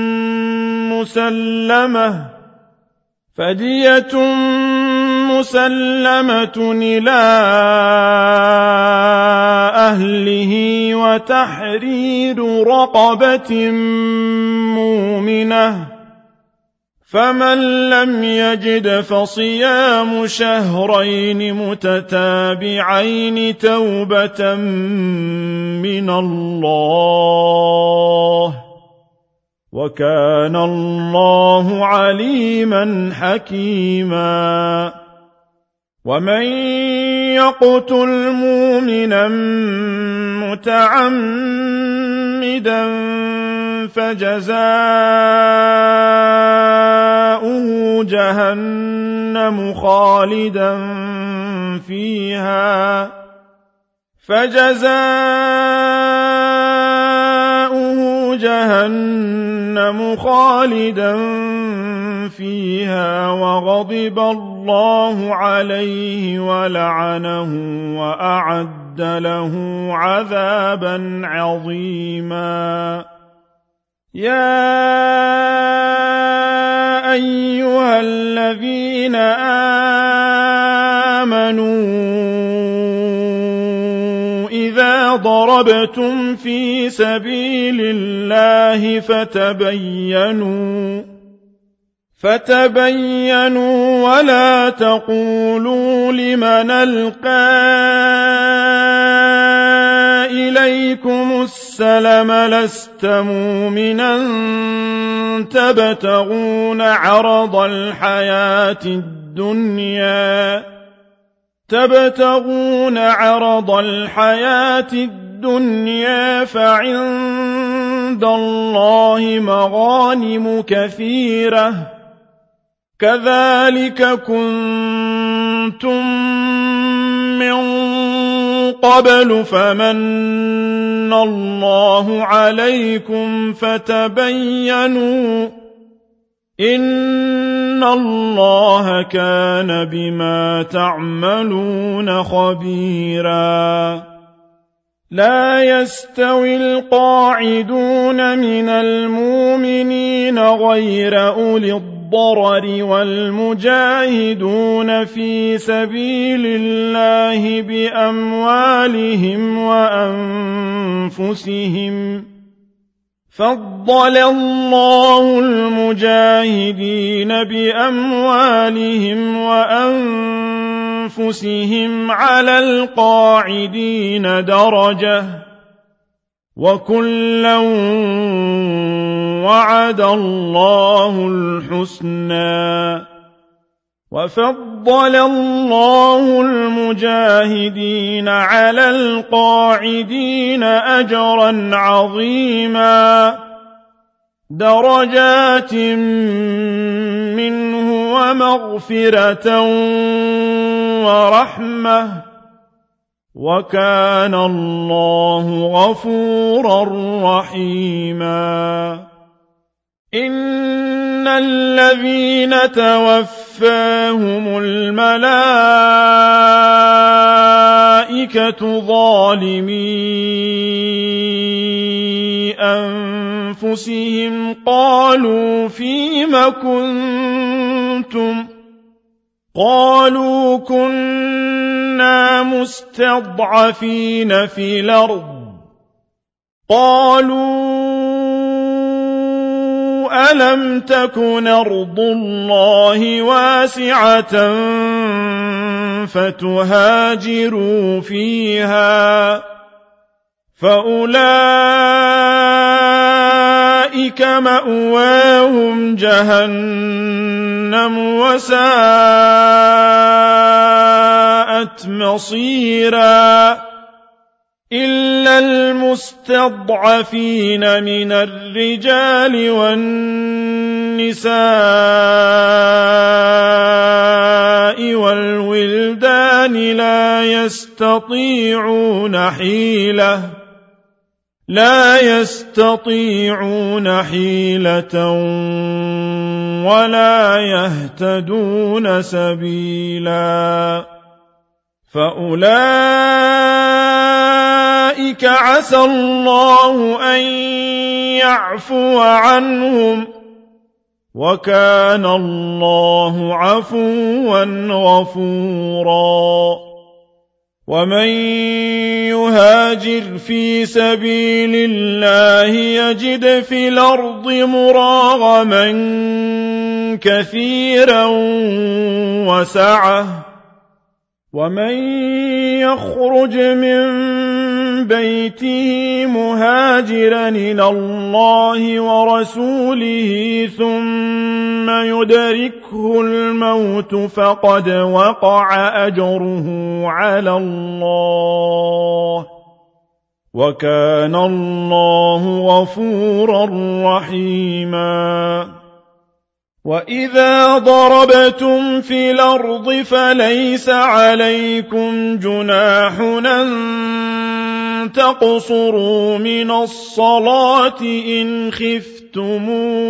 مُّسَلَّمَةٌ إِلَىٰ أَهْلِهِ وَتَحْرِيرُ رَقَبَةٍ مُّؤْمِنَةٍ فَمَن لَّمْ يَجِدْ فَصِيَامُ شَهْرَيْنِ مُتَتَابِعَيْنِ تَوْبَةً مِّنَ اللَّهِ وَكَانَ اللَّهُ عَلِيمًا حَكِيمًا وَمَن يَقْتُلْ مُؤْمِنًا مُّتَعَمِّدًا متعمدا فجزاؤه جهنم خالدا فيها وغضب الله عليه ولعنه وأعد له عذابا عظيما. يا أيها الذين آمنوا إذا ضربتم في سبيل الله فتبينوا ولا تقولوا لمن ألقى إليكم السلم لست مؤمنا تبتغون عرض الحياة الدنيا فعند الله مغانم كثيرة كذلك كنتم من قبل فمن الله عليكم فتبينوا إن الله كان بما تعملون خبيرا. لا يستوي القاعدون من المؤمنين غير أولي الضرر والمجاهدون في سبيل الله بأموالهم وأنفسهم فضل الله المجاهدين بأموالهم وأنفسهم على القاعدين درجة وكلا وعد الله الحسنى وفضل الله المجاهدين على القاعدين أجرا عظيما درجات منه ومغفرة ورحمة وكان الله غفورا رحيما. إن الذين توفاهم الملائكة ظالمي أنفسهم قالوا فيم كنتم قالوا كنا مستضعفين في الأرض قالوا ألم تكن أرض الله واسعة فتهاجروا فيها فأولئك مأواهم جهنم وساءت مصيرا. إلا المستضعفين من الرجال والنساء والولدان لا يستطيعون حيلة ولا يهتدون سبيلا. فأولئك عسى الله أن يعفو عنهم وكان الله عفوا غفورا. ومن يهاجر في سبيل الله يجد في الأرض مراغما كثيرا وسعة ومن يخرج من بيته مهاجرا إلى الله ورسوله ثم يدركه الموت فقد وقع أجره على الله وكان الله غفورا رحيما وإذا ضربتم في الأرض فليس عليكم جناح أن تقصروا من الصلاة إن خفتم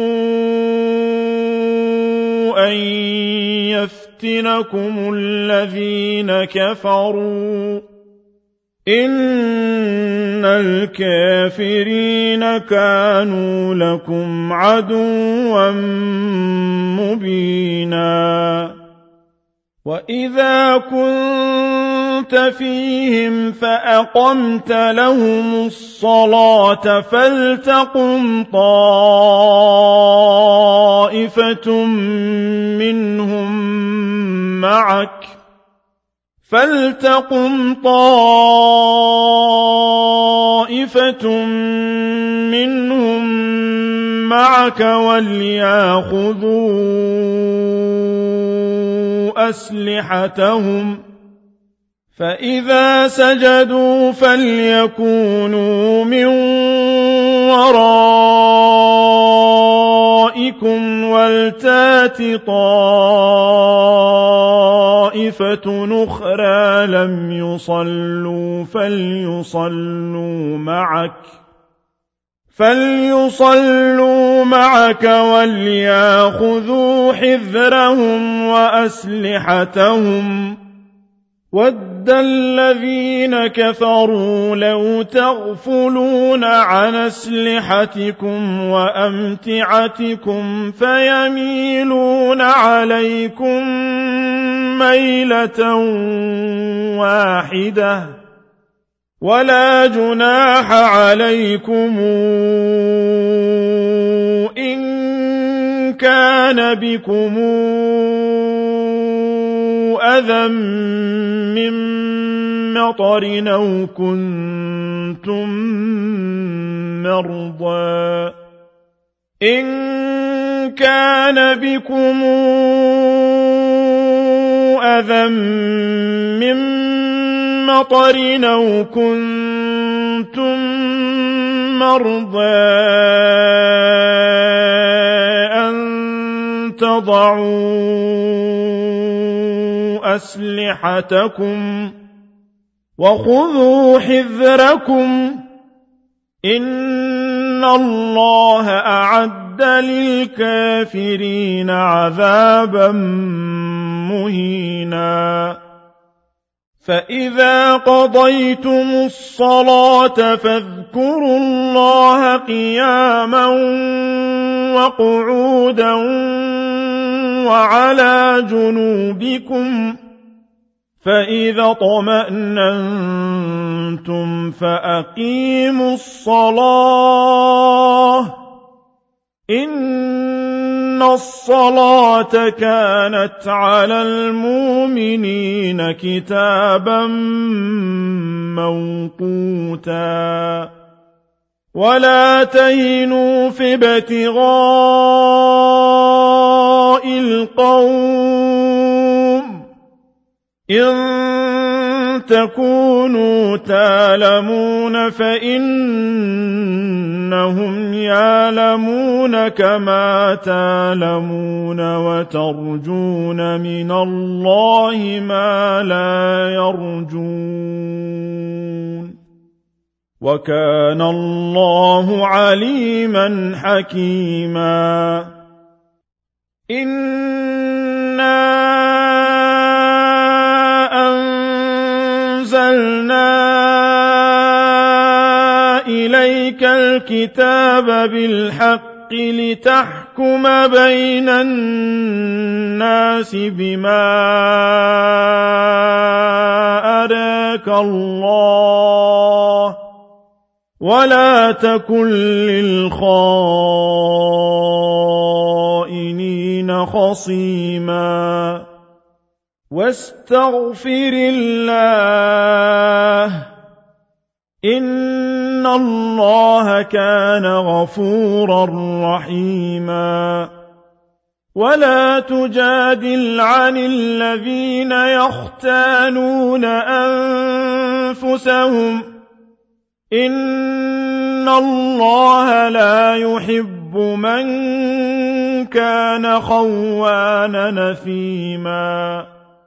أن يفتنكم الذين كفروا إن الكافرين كانوا لكم عدوا مبينا وإذا كنت فيهم فأقمت لهم الصلاة فلتقم طائفة منهم معك وليأخذوا أسلحتهم فإذا سجدوا فليكونوا من ورائكم ولتات طائفة أخرى لم يصلوا فليصلوا معك وليأخذوا حذرهم وأسلحتهم وَدَّ الَّذِينَ كَفَرُوا لَوْ تَغْفُلُونَ عَنْ أَسْلِحَتِكُمْ وَأَمْتِعَتِكُمْ فَيَمِيلُونَ عَلَيْكُمْ مَيْلَةً وَاحِدَةً وَلَا جُنَاحَ عَلَيْكُمْ إِنْ كَانَ بِكُمْ أذى من مطر أو كنتم مرضى إن كان بكم أذى من مطر أو كنتم مرضى أن تضعوا أسلحتكم وخذوا حذركم إن الله أعد للكافرين عذابا مهينا فإذا قضيتم الصلاة فاذكروا الله قياما وقعودا وعلى جنوبكم فإذا اطمأننتم فأقيموا الصلاة إن الصلاة كانت على المؤمنين كتابا موقوتا ولا تهنوا في ابتغاء القوم إن تكونوا تعلمون فإنهم يعلمون كما تعلمون وترجون من الله ما لا يرجون وكان الله عليما حكيما إنا أنزلنا إليك الكتاب بالحق لتحكم بين الناس بما أراك الله ولا تكن للخائنين خصيما واستغفر الله إن الله كان غفورا رحيما ولا تجادل عن الذين يختانون أنفسهم إن الله لا يحب من كان خوانا نثيما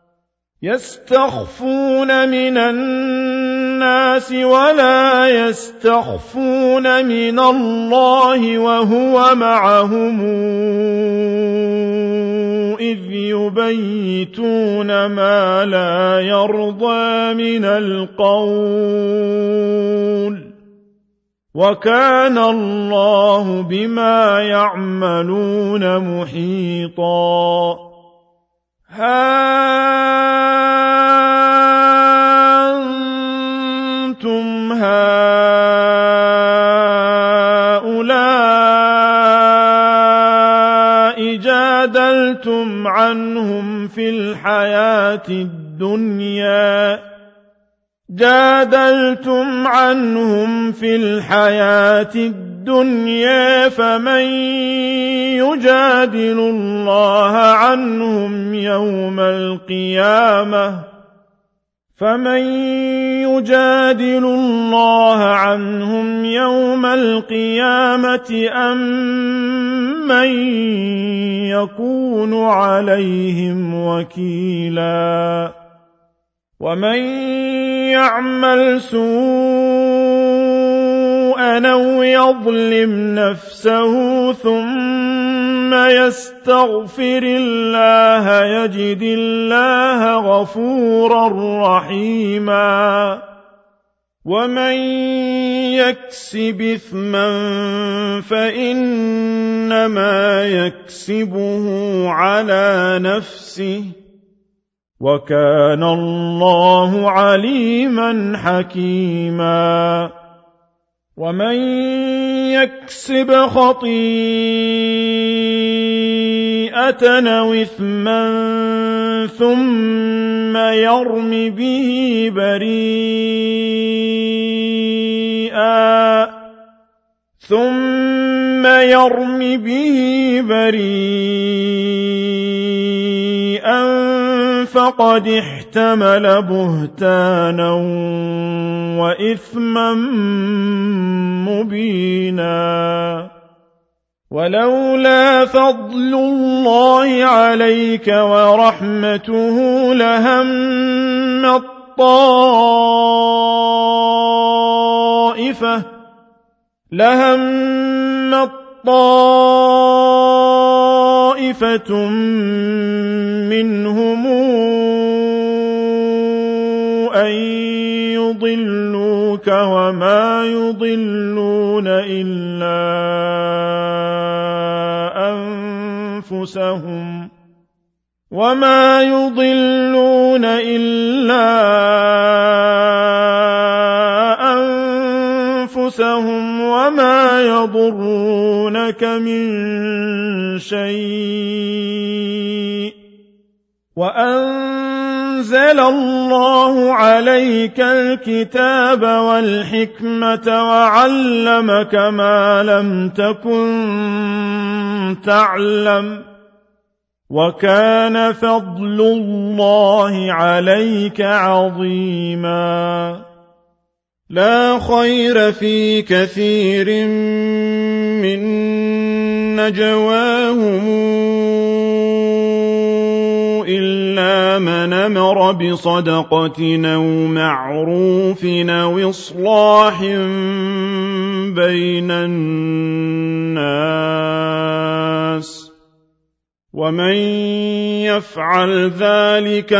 يستخفون من الناس ولا يستخفون من الله وهو معهم إذ يبيتون ما لا يرضى من القول وكان الله بما يعملون محيطا ها أنتم هؤلاء جادلتم عنهم في الحياة الدنيا فمن يجادل الله عنهم يوم القيامة أم من يكون عليهم وكيلا ومن يعمل سوءا أو يظلم نفسه ثم يستغفر الله يجد الله غفورا رحيما ومن يكسب إثما فإنما يكسبه على نفسه وكان الله عليما حكيما ومن يكسب خطيئة أو إثما ثم يرم به بريئا فقد احتمل بهتانا وإثما مبينا ولولا فضل الله عليك ورحمته لهمت طائفة منهم أن يضلوك وما يضلون إلا أنفسهم وما يضرونك من شيء وأنزل الله عليك الكتاب والحكمة وعلمك ما لم تكن تعلم وكان فضل الله عليك عظيما لا خير في كثير من نجواهم إلا من أمر بصدقة أو معروف أو إصلاح بين الناس ومن يفعل ذلك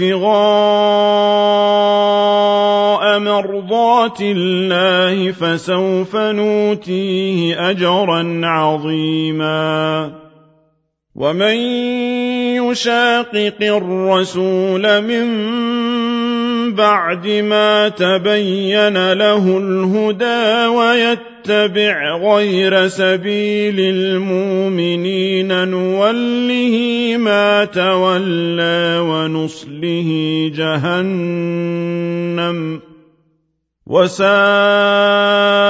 ابتغاء مرضات الله فسوف نؤتيه أجرا عظيما ومن يشاقق الرسول من بعد ما تبين له الهدى ويتبع غير سبيل المؤمنين نوله ما تولى ونصله جهنم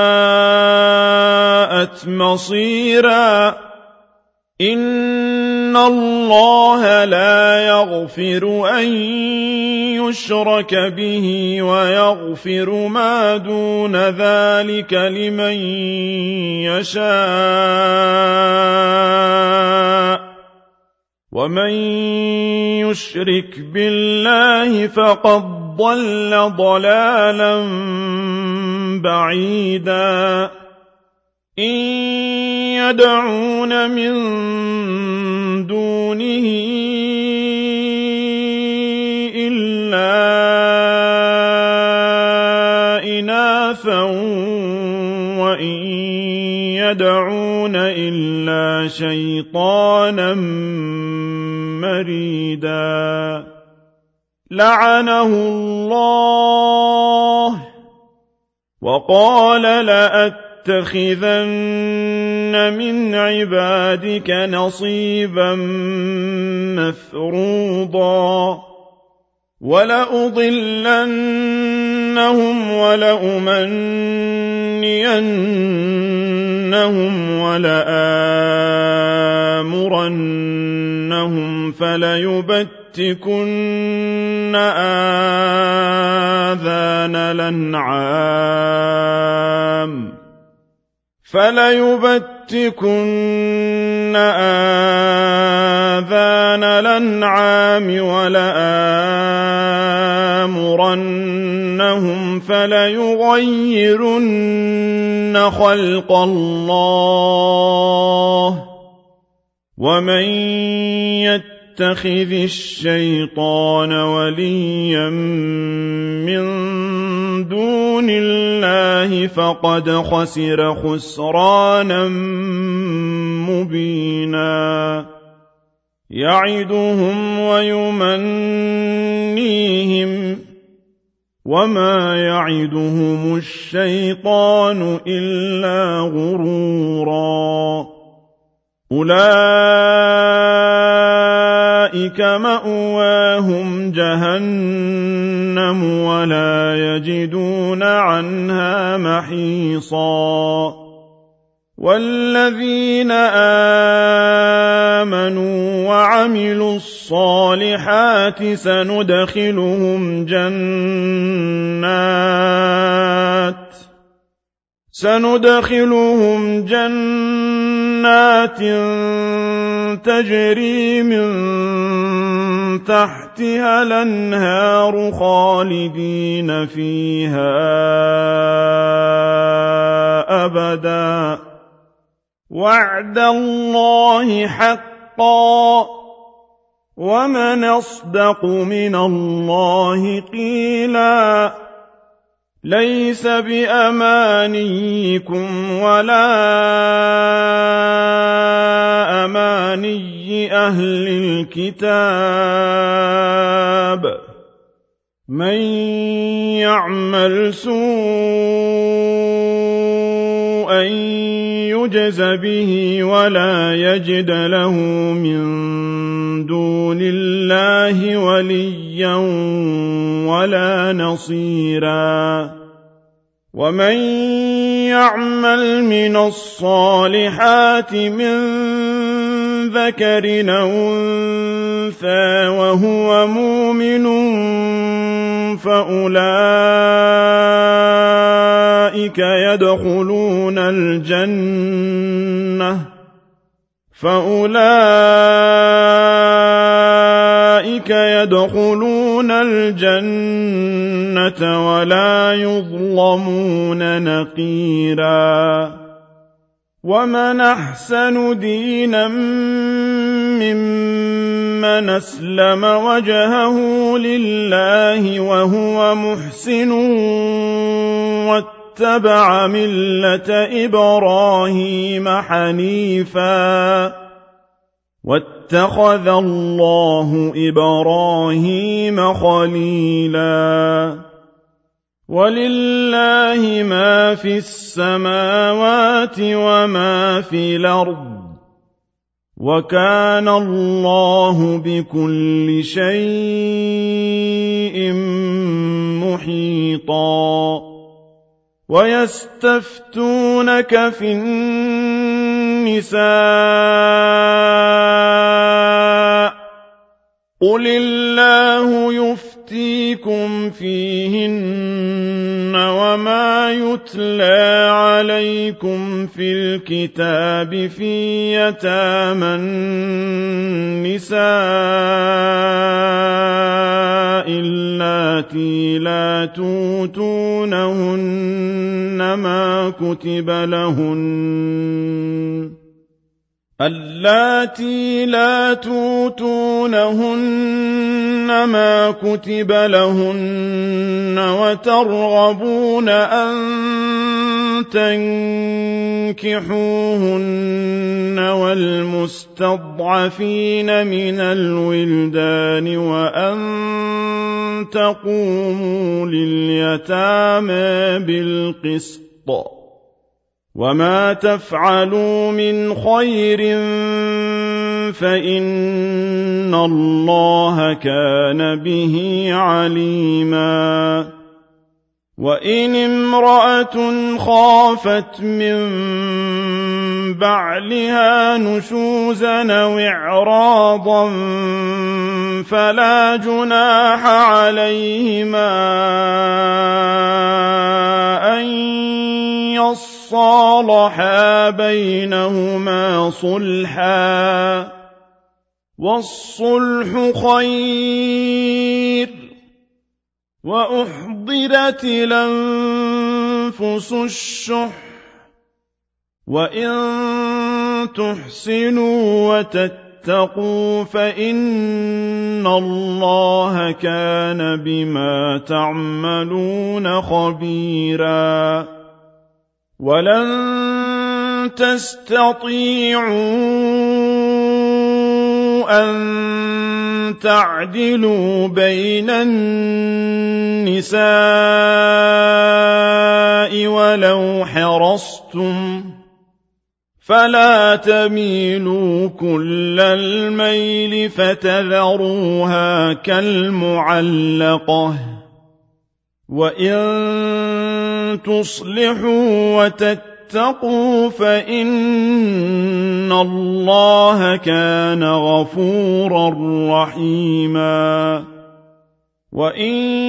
وساءت مصيرا إن إِنَّ اللَّهَ لَا يَغْفِرُ أَن يُشْرَكَ بِهِ وَيَغْفِرُ مَا دُونَ ذَلِكَ لِمَن يَشَاءُ ۚ وَمَن يُشْرِكْ بِاللَّهِ فَقَدْ ضَلَّ ضَلَالًا بَعِيدًا إِن يَدْعُونَ مِن دُونِهِ إِلَّا إِنَاثًا وَإِن يَدْعُونَ إِلَّا شَيْطَانًا مَّرِيدًا لَّعَنَهُ اللَّهُ وَقَالَ لَأَتَّخِذَنَّ مِنْ عِبَادِكَ نَصِيبًا مَّفْرُوضًا وَلَأُضِلَّنَّهُمْ وَلَأُمَنِّيَنَّهُمْ وَلَآمُرَنَّهُمْ فَلَيُبَتِّكُنَّ آذَانَ الْأَنْعَامِ وَلَآمُرَنَّهُمْ فَلَيُغَيِّرُنَّ خَلْقَ اللَّهِ ۚ وَمَن يَتَّخِذِ الشَّيْطَانَ وَلِيًّا مِّن دُونِ اللَّهِ فَقَدْ خَسِرَ خُسْرَانًا مُّبِينًا يَعِدُهُمْ وَيُمَنِّيهِمْ وَمَا يَعِدُهُمُ الشَّيْطَانُ إِلَّا غُرُورًا أُولَٰئِكَ مَأْوَاهُمْ جَهَنَّمُ وَلَا يَجِدُونَ عَنْهَا مَحِيصًا وَالَّذِينَ آمَنُوا وَعَمِلُوا الصَّالِحَاتِ سَنُدْخِلُهُمْ جَنَّاتٍ تَجْرِي مِن تَحْتِهَا الْأَنْهَارُ خَالِدِينَ فِيهَا أَبَدًا ۖ وَعْدَ اللَّهِ حَقًّا ۚ وَمَنْ أَصْدَقُ مِنَ اللَّهِ قِيلًا لَيْسَ بِأَمَانِيِّكُمْ وَلَا أَمَانِيِّ أَهْلِ الْكِتَابِ ۗ مَن يَعْمَلْ سُوءًا يُجْزَ بِهِ وَلَا يَجِدْ لَهُ مِن دُونِ اللَّهِ وَلِيًّا وَلَا نَصِيرًا وَمَن يَعْمَلْ مِنَ الصَّالِحَاتِ مِن ذَكَرٍ أَوْ أُنثَىٰ وَهُوَ مُؤْمِنٌ فَأُولَٰئِكَ يَدْخُلُونَ الْجَنَّةَ وَلَا يُظْلَمُونَ نَقِيرًا وَمَنْ أَحْسَنُ دِينًا مِّمَّنْ أَسْلَمَ وَجْهَهُ لِلَّهِ وَهُوَ مُحْسِنٌ وَاتَّبَعَ مِلَّةَ إِبْرَاهِيمَ حَنِيفًا ۗ وَاتَّخَذَ اللَّهُ إِبْرَاهِيمَ خَلِيلًا وَلِلَّهِ مَا فِي السَّمَاوَاتِ وَمَا فِي الْأَرْضِ ۚ وَكَانَ اللَّهُ بِكُلِّ شَيْءٍ مُحِيطًا وَيَسْتَفْتُونَكَ فِي النِّسَاءِ قل الله يفتيكم فيهن وما يتلى عليكم في الكتاب في يتامى النساء اللاتي لا توتونهن ما كتب لهن وترغبون أن تنكحوهن والمستضعفين من الولدان وأن تقوموا لليتامى بالقسط وما تفعلوا من خير فإن الله كان به عليما وإن امرأة خافت من بعلها نشوزا أو إعراضا فلا جناح عليهما أن يصالحا بينهما صلحا والصلح خير وأحضرت الأنفس الشح وإن تحسنوا وتتقوا فإن الله كان بما تعملون خبيرا ولن تستطيعوا أن تعدلوا بين النساء ولو حرصتم فلا تميلوا كل الميل فتذروها كالمعلقة وإن تصلحوا وتتقوا فإن الله كان غفورا رحيما وإن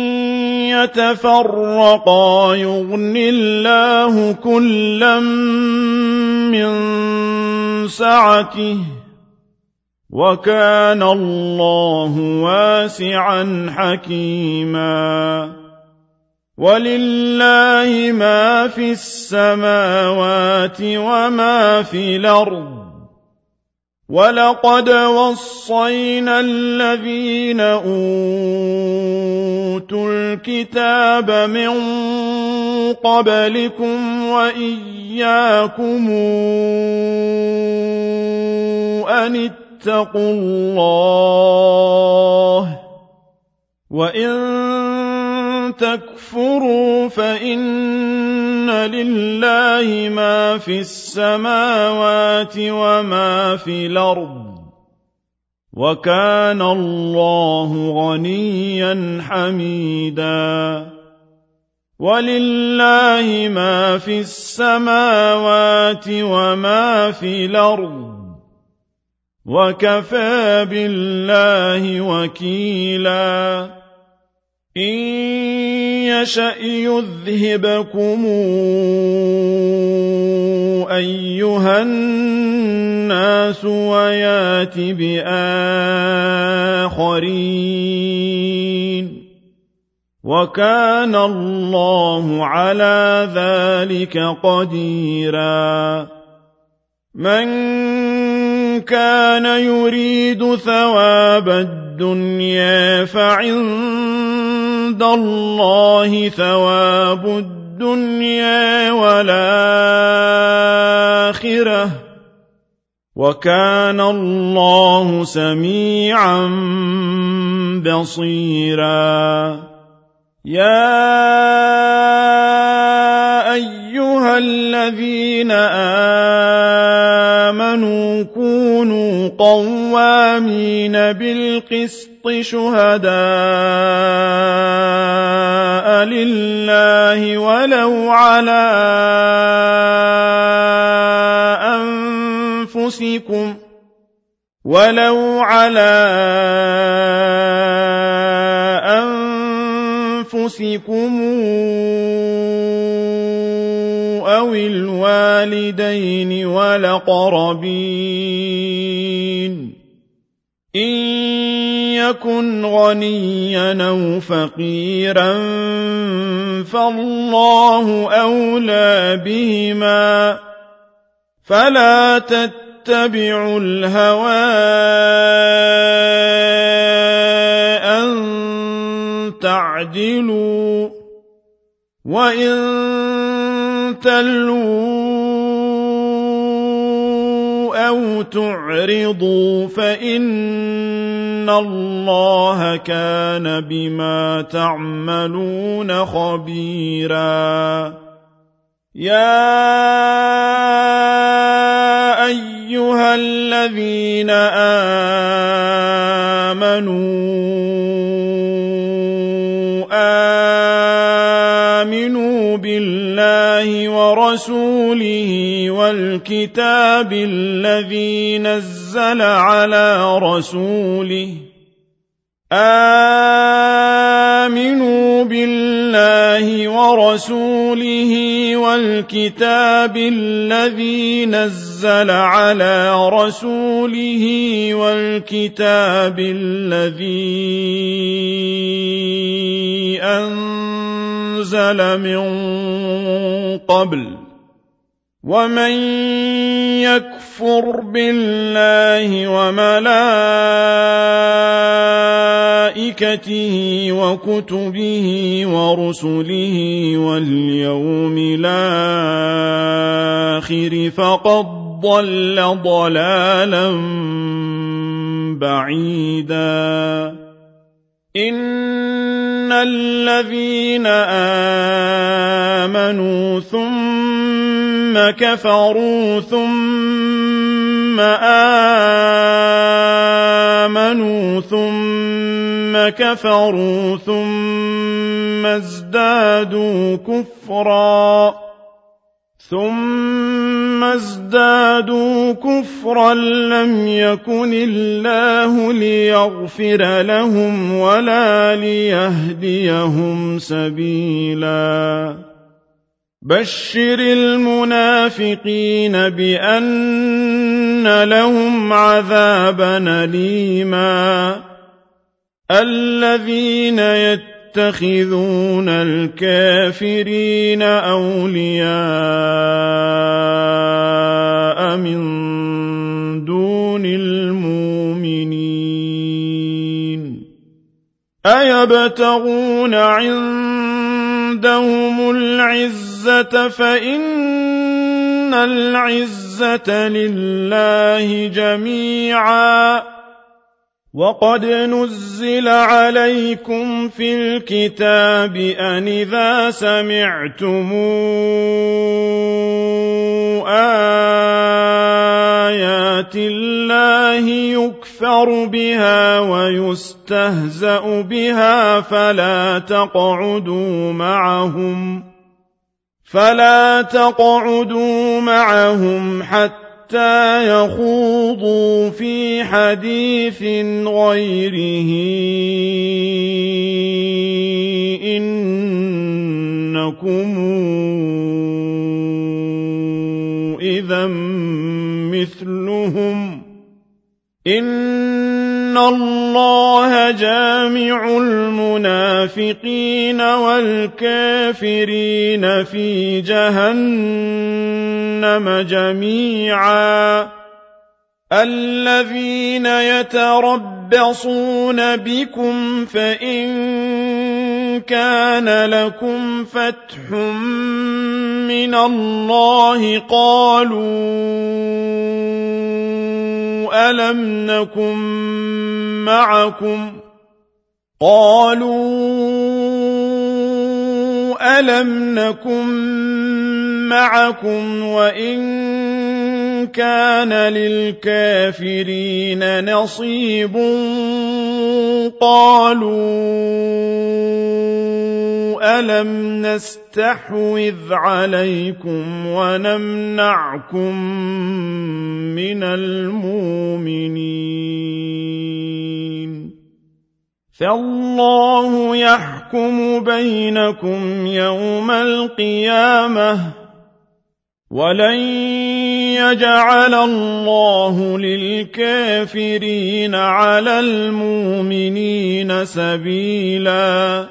يتفرقا يغن الله كلا من سعته وكان الله واسعا حكيما ولله ما في السماوات وما في الأرض ولقد وصينا الذين أوتوا الكتاب من قبلكم وإياكم أن اتقوا الله وإن تكفروا فإن لله ما في السماوات وما في الأرض وكان الله غنيا حميدا ولله ما في السماوات وما في الأرض وكفى بالله وكيلا إن يشأ يذهبكم أيها الناس ويات بآخرين وكان الله على ذلك قديرا من كان يريد ثواب الدنيا فعند الله ثواب الدنيا والآخرة وكان الله سميعا بصيرا يا أيها الذين آمنوا كونوا قوامين بالقسط شهداء لله ولو على أنفسكم ولو على أنفسكم أو الوالدين والأقربين إن يكن غنيا أو فقيرا فالله أولى بهما فلا تتبعوا الهوى أن تعدلوا وإن تلووا أو تعرضوا فإن الله كان بما تعملون خبيرا يا أيها الذين آمنوا بالله ورسوله والكتاب الذي نزل على رسوله آمنوا بالله ورسوله والكتاب الذي نزل على رسوله والكتاب الذي أنزل من قبل ومن يكفر بالله وملائكته وكتبه ورسله واليوم الآخر فقد ضل ضلالا بعيدا إن الذين آمنوا ثم كفروا ثم آمنوا ثم كفروا ثم ازدادوا كفرا لم يكن الله ليغفر لهم ولا ليهديهم سبيلا بشر المنافقين بأن لهم عذابا أليما الذين يتخذون الكافرين أولياء من دون المؤمنين أيبتغون عندهم العزة فإن العزة لله جميعا وقد نزل عليكم في الكتاب أن إذا سمعتم آيات الله يكفر بها ويستهزأ بها فلا تقعدوا معهم حتى يخوضوا في حديث غيره إنكم إذا مثلهم إن الله جامع المنافقين والكافرين في جهنم جميعا الذين يتربصون بكم فإن كان لكم فتح من الله قالوا ألم نكن معكم وإن كان للكافرين نصيب قالوا ألم نستحوذ عليكم ونمنعكم من المؤمنين فالله يحكم بينكم يوم القيامة ولن يجعل الله للكافرين على المؤمنين سبيلا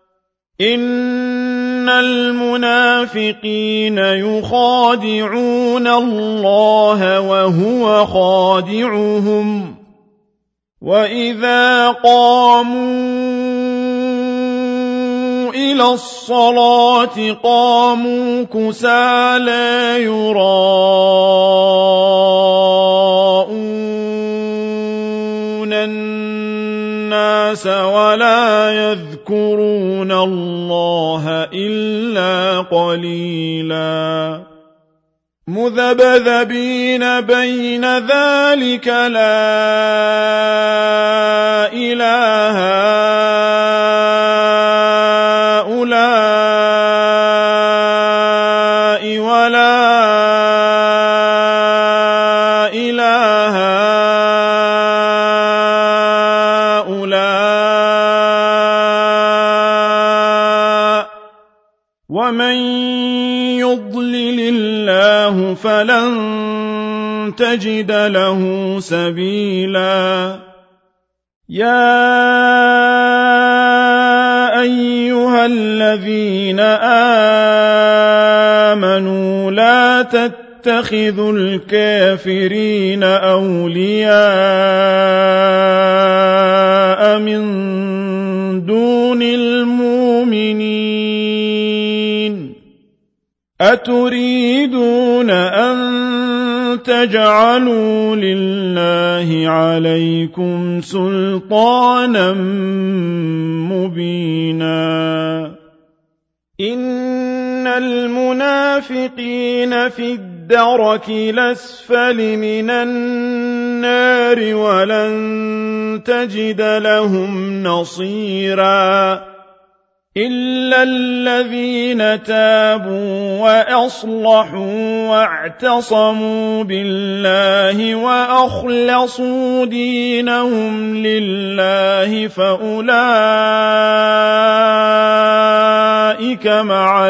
إن المنافقين يخادعون الله وهو خادعهم وإذا قاموا إلى الصلاة قاموا كسالى يراءون الناس ولا يذكرون الله إلا قليلا مذبذبين بين ذلك لا إله هؤلاء ولا إله هؤلاء ومن يضلل الله فلن تجد له سبيلا يا أيها الذين آمنوا لا تتخذوا الكافرين أولياء من دون المؤمنين أتريدون أن تجعلوا لله عليكم سلطانا مبينا إن المنافقين في الدرك الأسفل من النار ولن تجد لهم نصيرا إلا الذين تابوا وأصلحوا واعتصموا بالله وأخلصوا دينهم لله فأولئك مع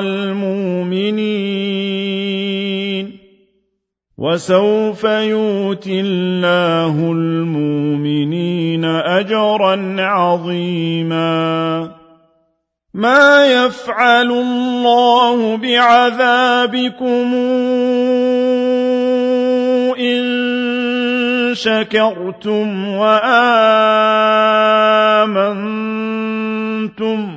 المؤمنين وسوف يؤتي الله المؤمنين أجرا عظيما ما يفعل الله بعذابكم إن شكرتم وآمنتم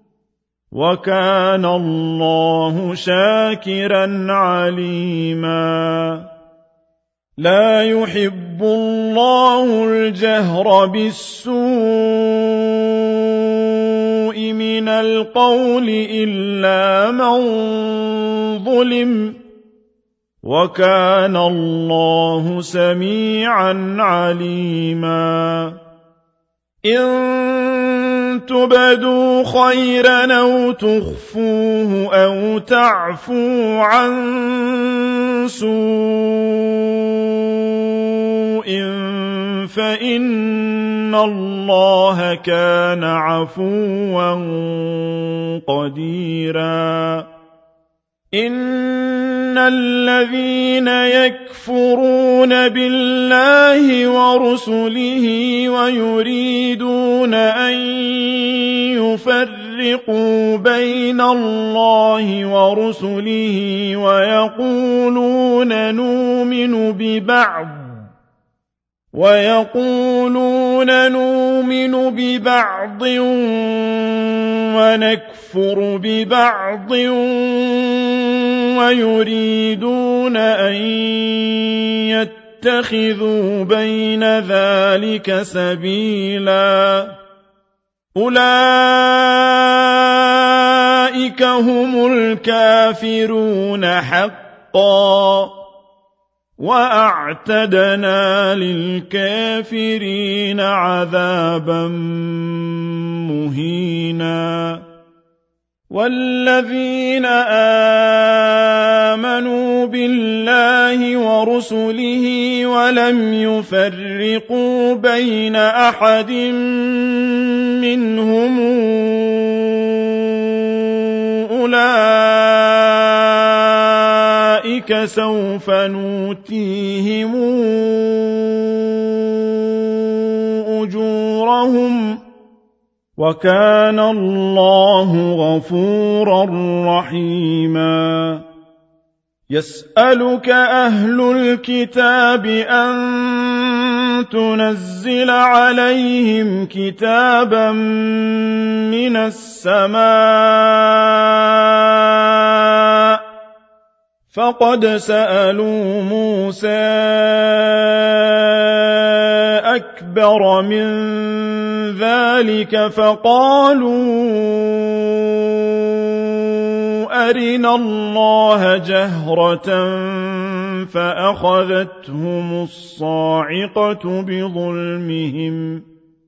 وكان الله شاكرا عليما لا يحب الله الجهر بالسوء من القول إلا من ظلم وكان الله سميعا عليما إن تبدوا خيرا أو تخفوه أو تعفوا عن سوء فإن الله كان عفوا قديرا إن الذين يكفرون بالله ورسله ويريدون أن يفرقوا بين الله ورسله ويقولون نؤمن ببعض ونكفر ببعض ويريدون أن يتخذوا بين ذلك سبيلا أولئك هم الكافرون حقا وأعتدنا للكافرين عذابا مهينا والذين آمنوا آمنوا بالله ورسله ولم يفرقوا بين أحد منهم أولئك سوف نؤتيهم أجورهم وكان الله غفورا رحيما يسألك أهل الكتاب أن تنزل عليهم كتابا من السماء فقد سألوا موسى أكبر من ذلك فقالوا أرنا الله جهرة فأخذتهم الصاعقة بظلمهم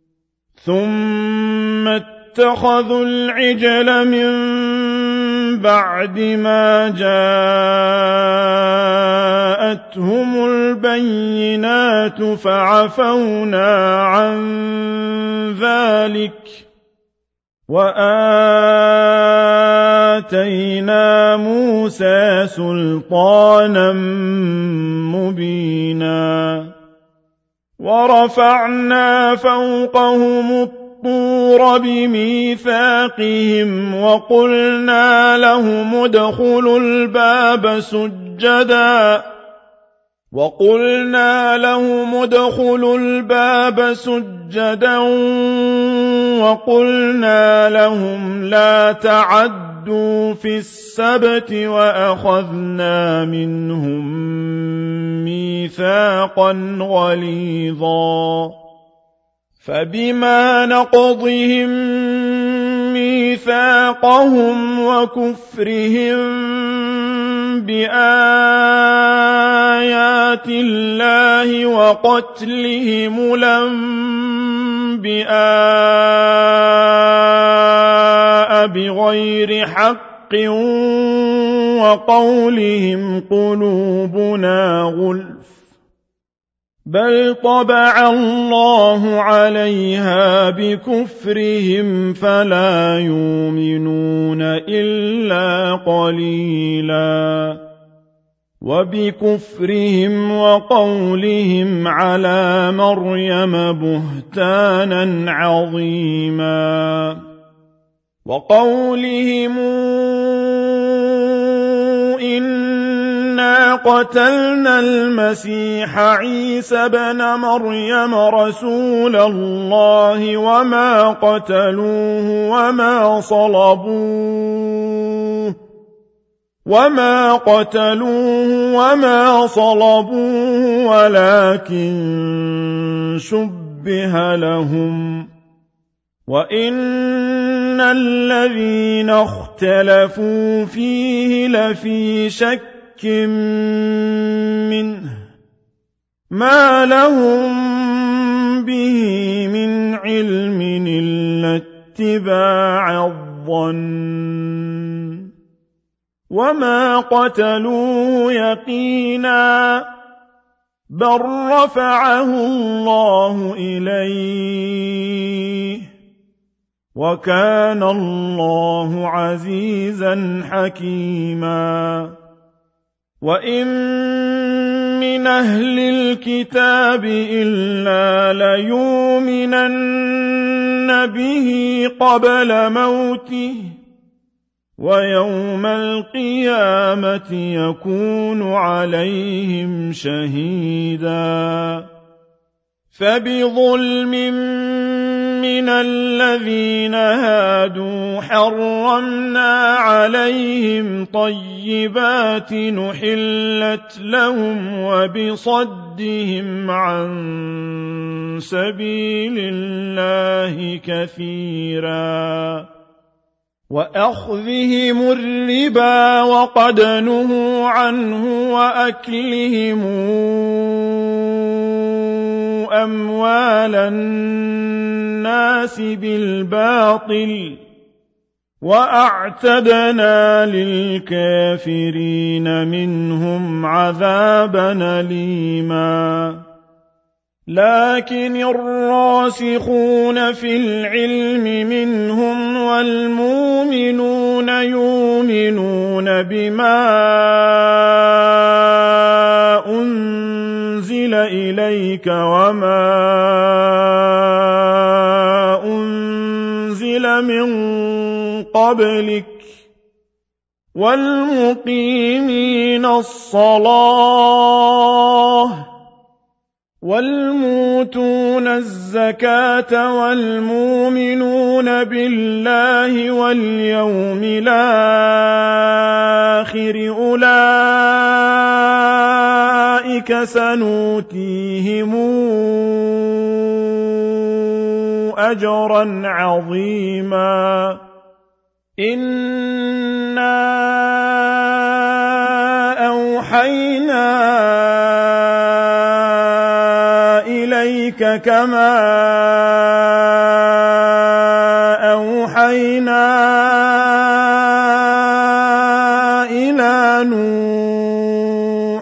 ثم اتخذوا العجل من بعد ما جاءتهم البينات فعفونا عن ذلك وآتينا موسى سلطانا مبينا ورفعنا فوقهم الطور بميثاقهم وقلنا لهم ادخلوا الباب سجدا وقلنا لهم لا تعدوا في السبت وأخذنا منهم ميثاقا غليظا فبما نقضهم ميثاقهم وكفرهم بآيات الله وقتلهم الأنبياء بغير حق وقولهم قلوبنا غلف بل طبع الله عليها بكفرهم فلا يؤمنون إلا قليلا وبكفرهم وقولهم على مريم بهتانا عظيما وقولهم إنا قتلنا المسيح عيسى بن مريم رسول الله وما قتلوه وما صلبوه ولكن شبه لهم وإن الذين اختلفوا فيه لفي شك منه ما لهم به من علم إلا اتباع الظن وما قتلوه يقينا بل رفعه الله إليه وكان الله عزيزا حكيما وإن من أهل الكتاب إلا ليؤمنن به قبل موته ويوم القيامة يكون عليهم شهيدا فبظلم من الذين هادوا حرمنا عليهم طيبات نحلت لهم وبصدهم عن سبيل الله كثيرا وأخذهم الربا وقد نهوا عنه وأكلهم أموال الناس بالباطل وأعتدنا للكافرين منهم عذابا أليما لكن الراسخون في العلم منهم والمؤمنون يؤمنون بما أنزل إليك وما أنزل من قبلك والمقيمين الصلاة والموتون الزكاة والمؤمنون بالله واليوم الآخر أولئك سنؤتيهم أجرا عظيما إنا أوحينا إليك كما أوحينا إلى نوح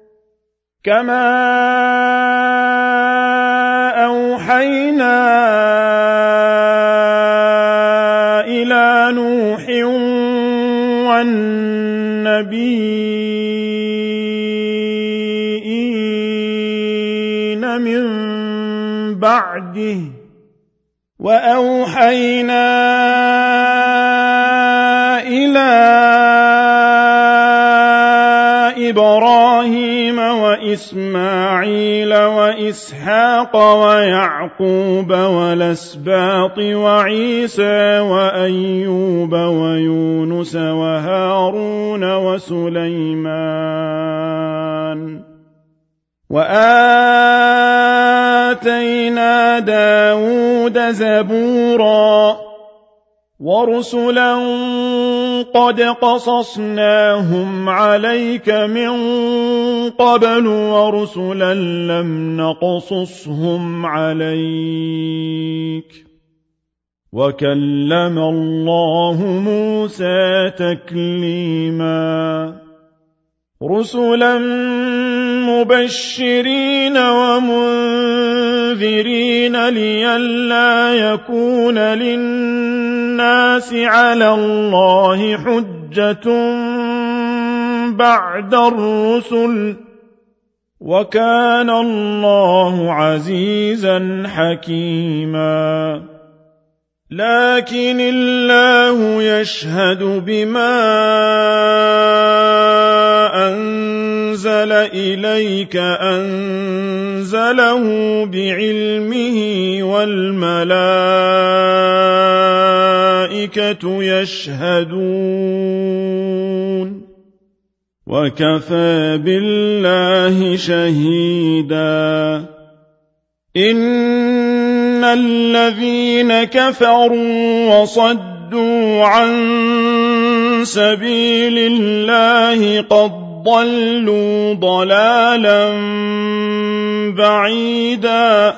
والنبيين من بعده وأوحينا إلى إبراهيم وإسماعيل وإسحاق ويعقوب والأسباط وعيسى وأيوب ويونس وهارون وسليمان وآتينا داود زبورا ورسلا قد قصصناهم عليك من قبل ورسلا لم نقصصهم عليك وكلم الله موسى تكليما رسلا مبشرين ومنذرين لئلا يكون للناس على الله حجة بعد الرسل وكان الله عزيزا حكيما لكن الله يشهد بما أنزل إليك أنزله بعلمه والملائكة يشهدون وكفى بالله شهيدا إن الذين كفروا وصدوا عن سبيل الله قد ضلوا ضلالا بعيدا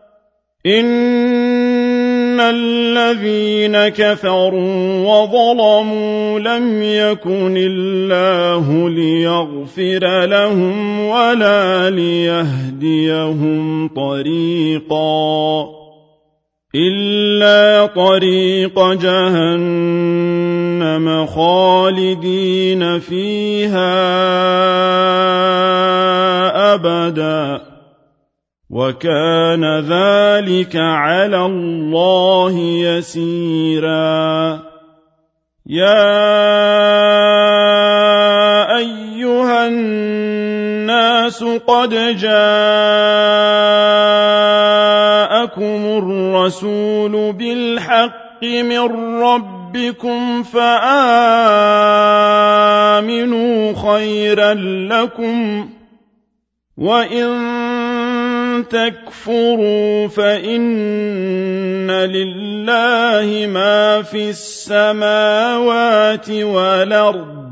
إن الذين كفروا وظلموا لم يكن الله ليغفر لهم ولا ليهديهم طريقا إلا طريق جهنم خالدين فيها أبدا وكان ذلك على الله يسيرا يا أيها الناس قد جاءكم الرسول بالحق من ربكم فآمنوا خيرا لكم وإن تكفروا فإن لله ما في السماوات والأرض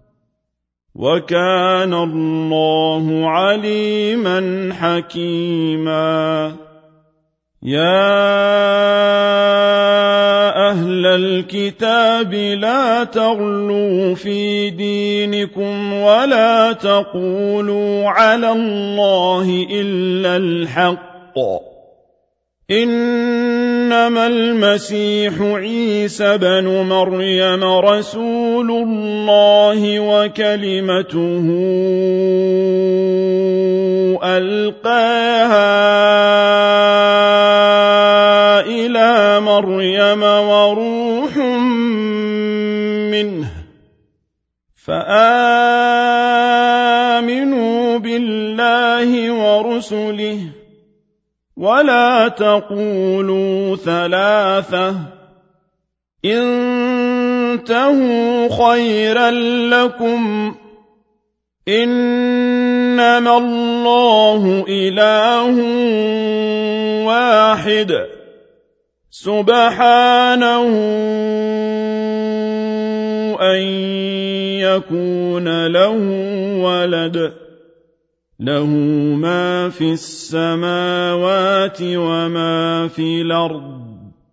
وكان الله عليما حكيما يا أهل الكتاب لا تغلوا في دينكم ولا تقولوا على الله إلا الحق إنما المسيح عيسى بن مريم رسول الله وكلمته ألقاها إلى مريم وروح منه فآمنوا بالله ورسله ولا تقولوا ثلاثة انتهوا خيرا لكم إنما الله إله واحد سبحانه أن يكون له ولد له ما في السماوات وما في الأرض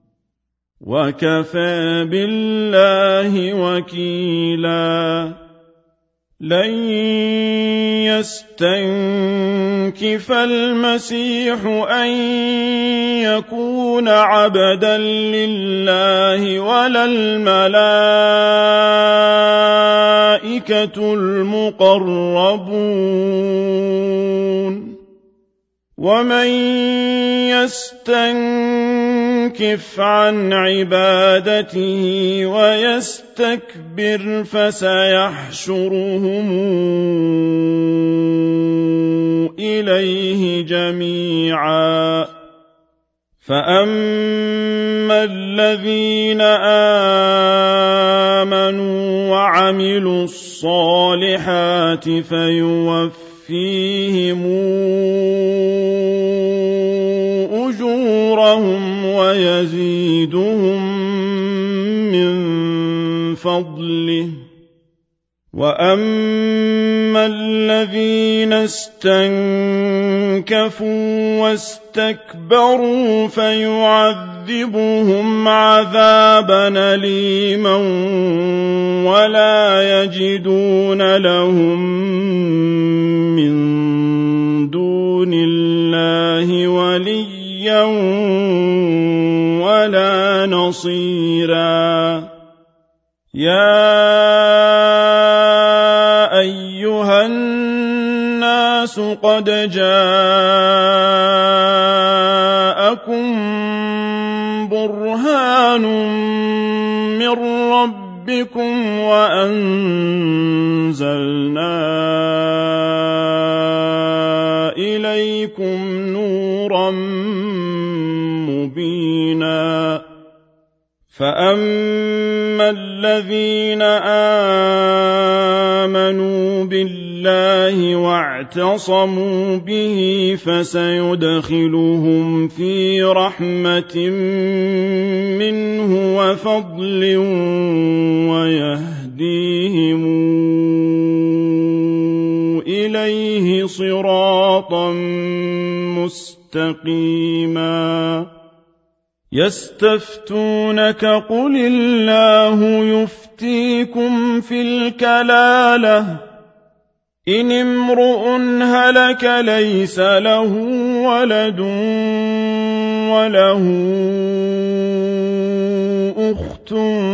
وكفى بالله وكيلا لن يستنكف المسيح أن يكون عبدا لله ولا الملائكة المقربون ومن يستنكف عن عبادته ويستكبر فسيحشرهم إليه جميعا فأما الذين آمنوا وعملوا الصالحات فيوفيهم أجورهم ويزيدهم من فضله وأما الذين استنكفوا واستكبروا فيعذبهم عذابا أليما ولا يجدون لهم من دون الله وليا ولا نصيرا يا أيها الناس قد جاءكم برهان من ربكم وأنزلنا إليكم نورا مبينا فأما الذين آمنوا بالله واعتصموا به فسيدخلهم في رحمة منه وفضل ويهديهم إليه صراطا مستقيما يستفتونك قل الله يفتيكم في الكلالة إن امرؤ هلك ليس له ولد وله أخت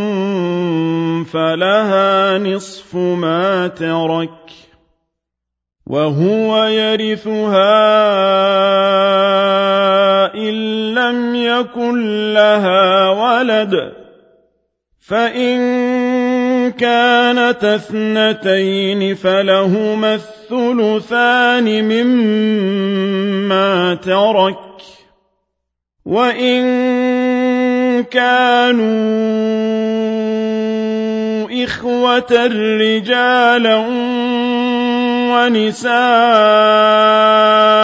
فلها نصف ما ترك وهو يرثها إن لم يكن لها ولد فإن كانت اثنتين فلهما الثلثان مما ترك وإن كانوا إخوة رجالا ونساء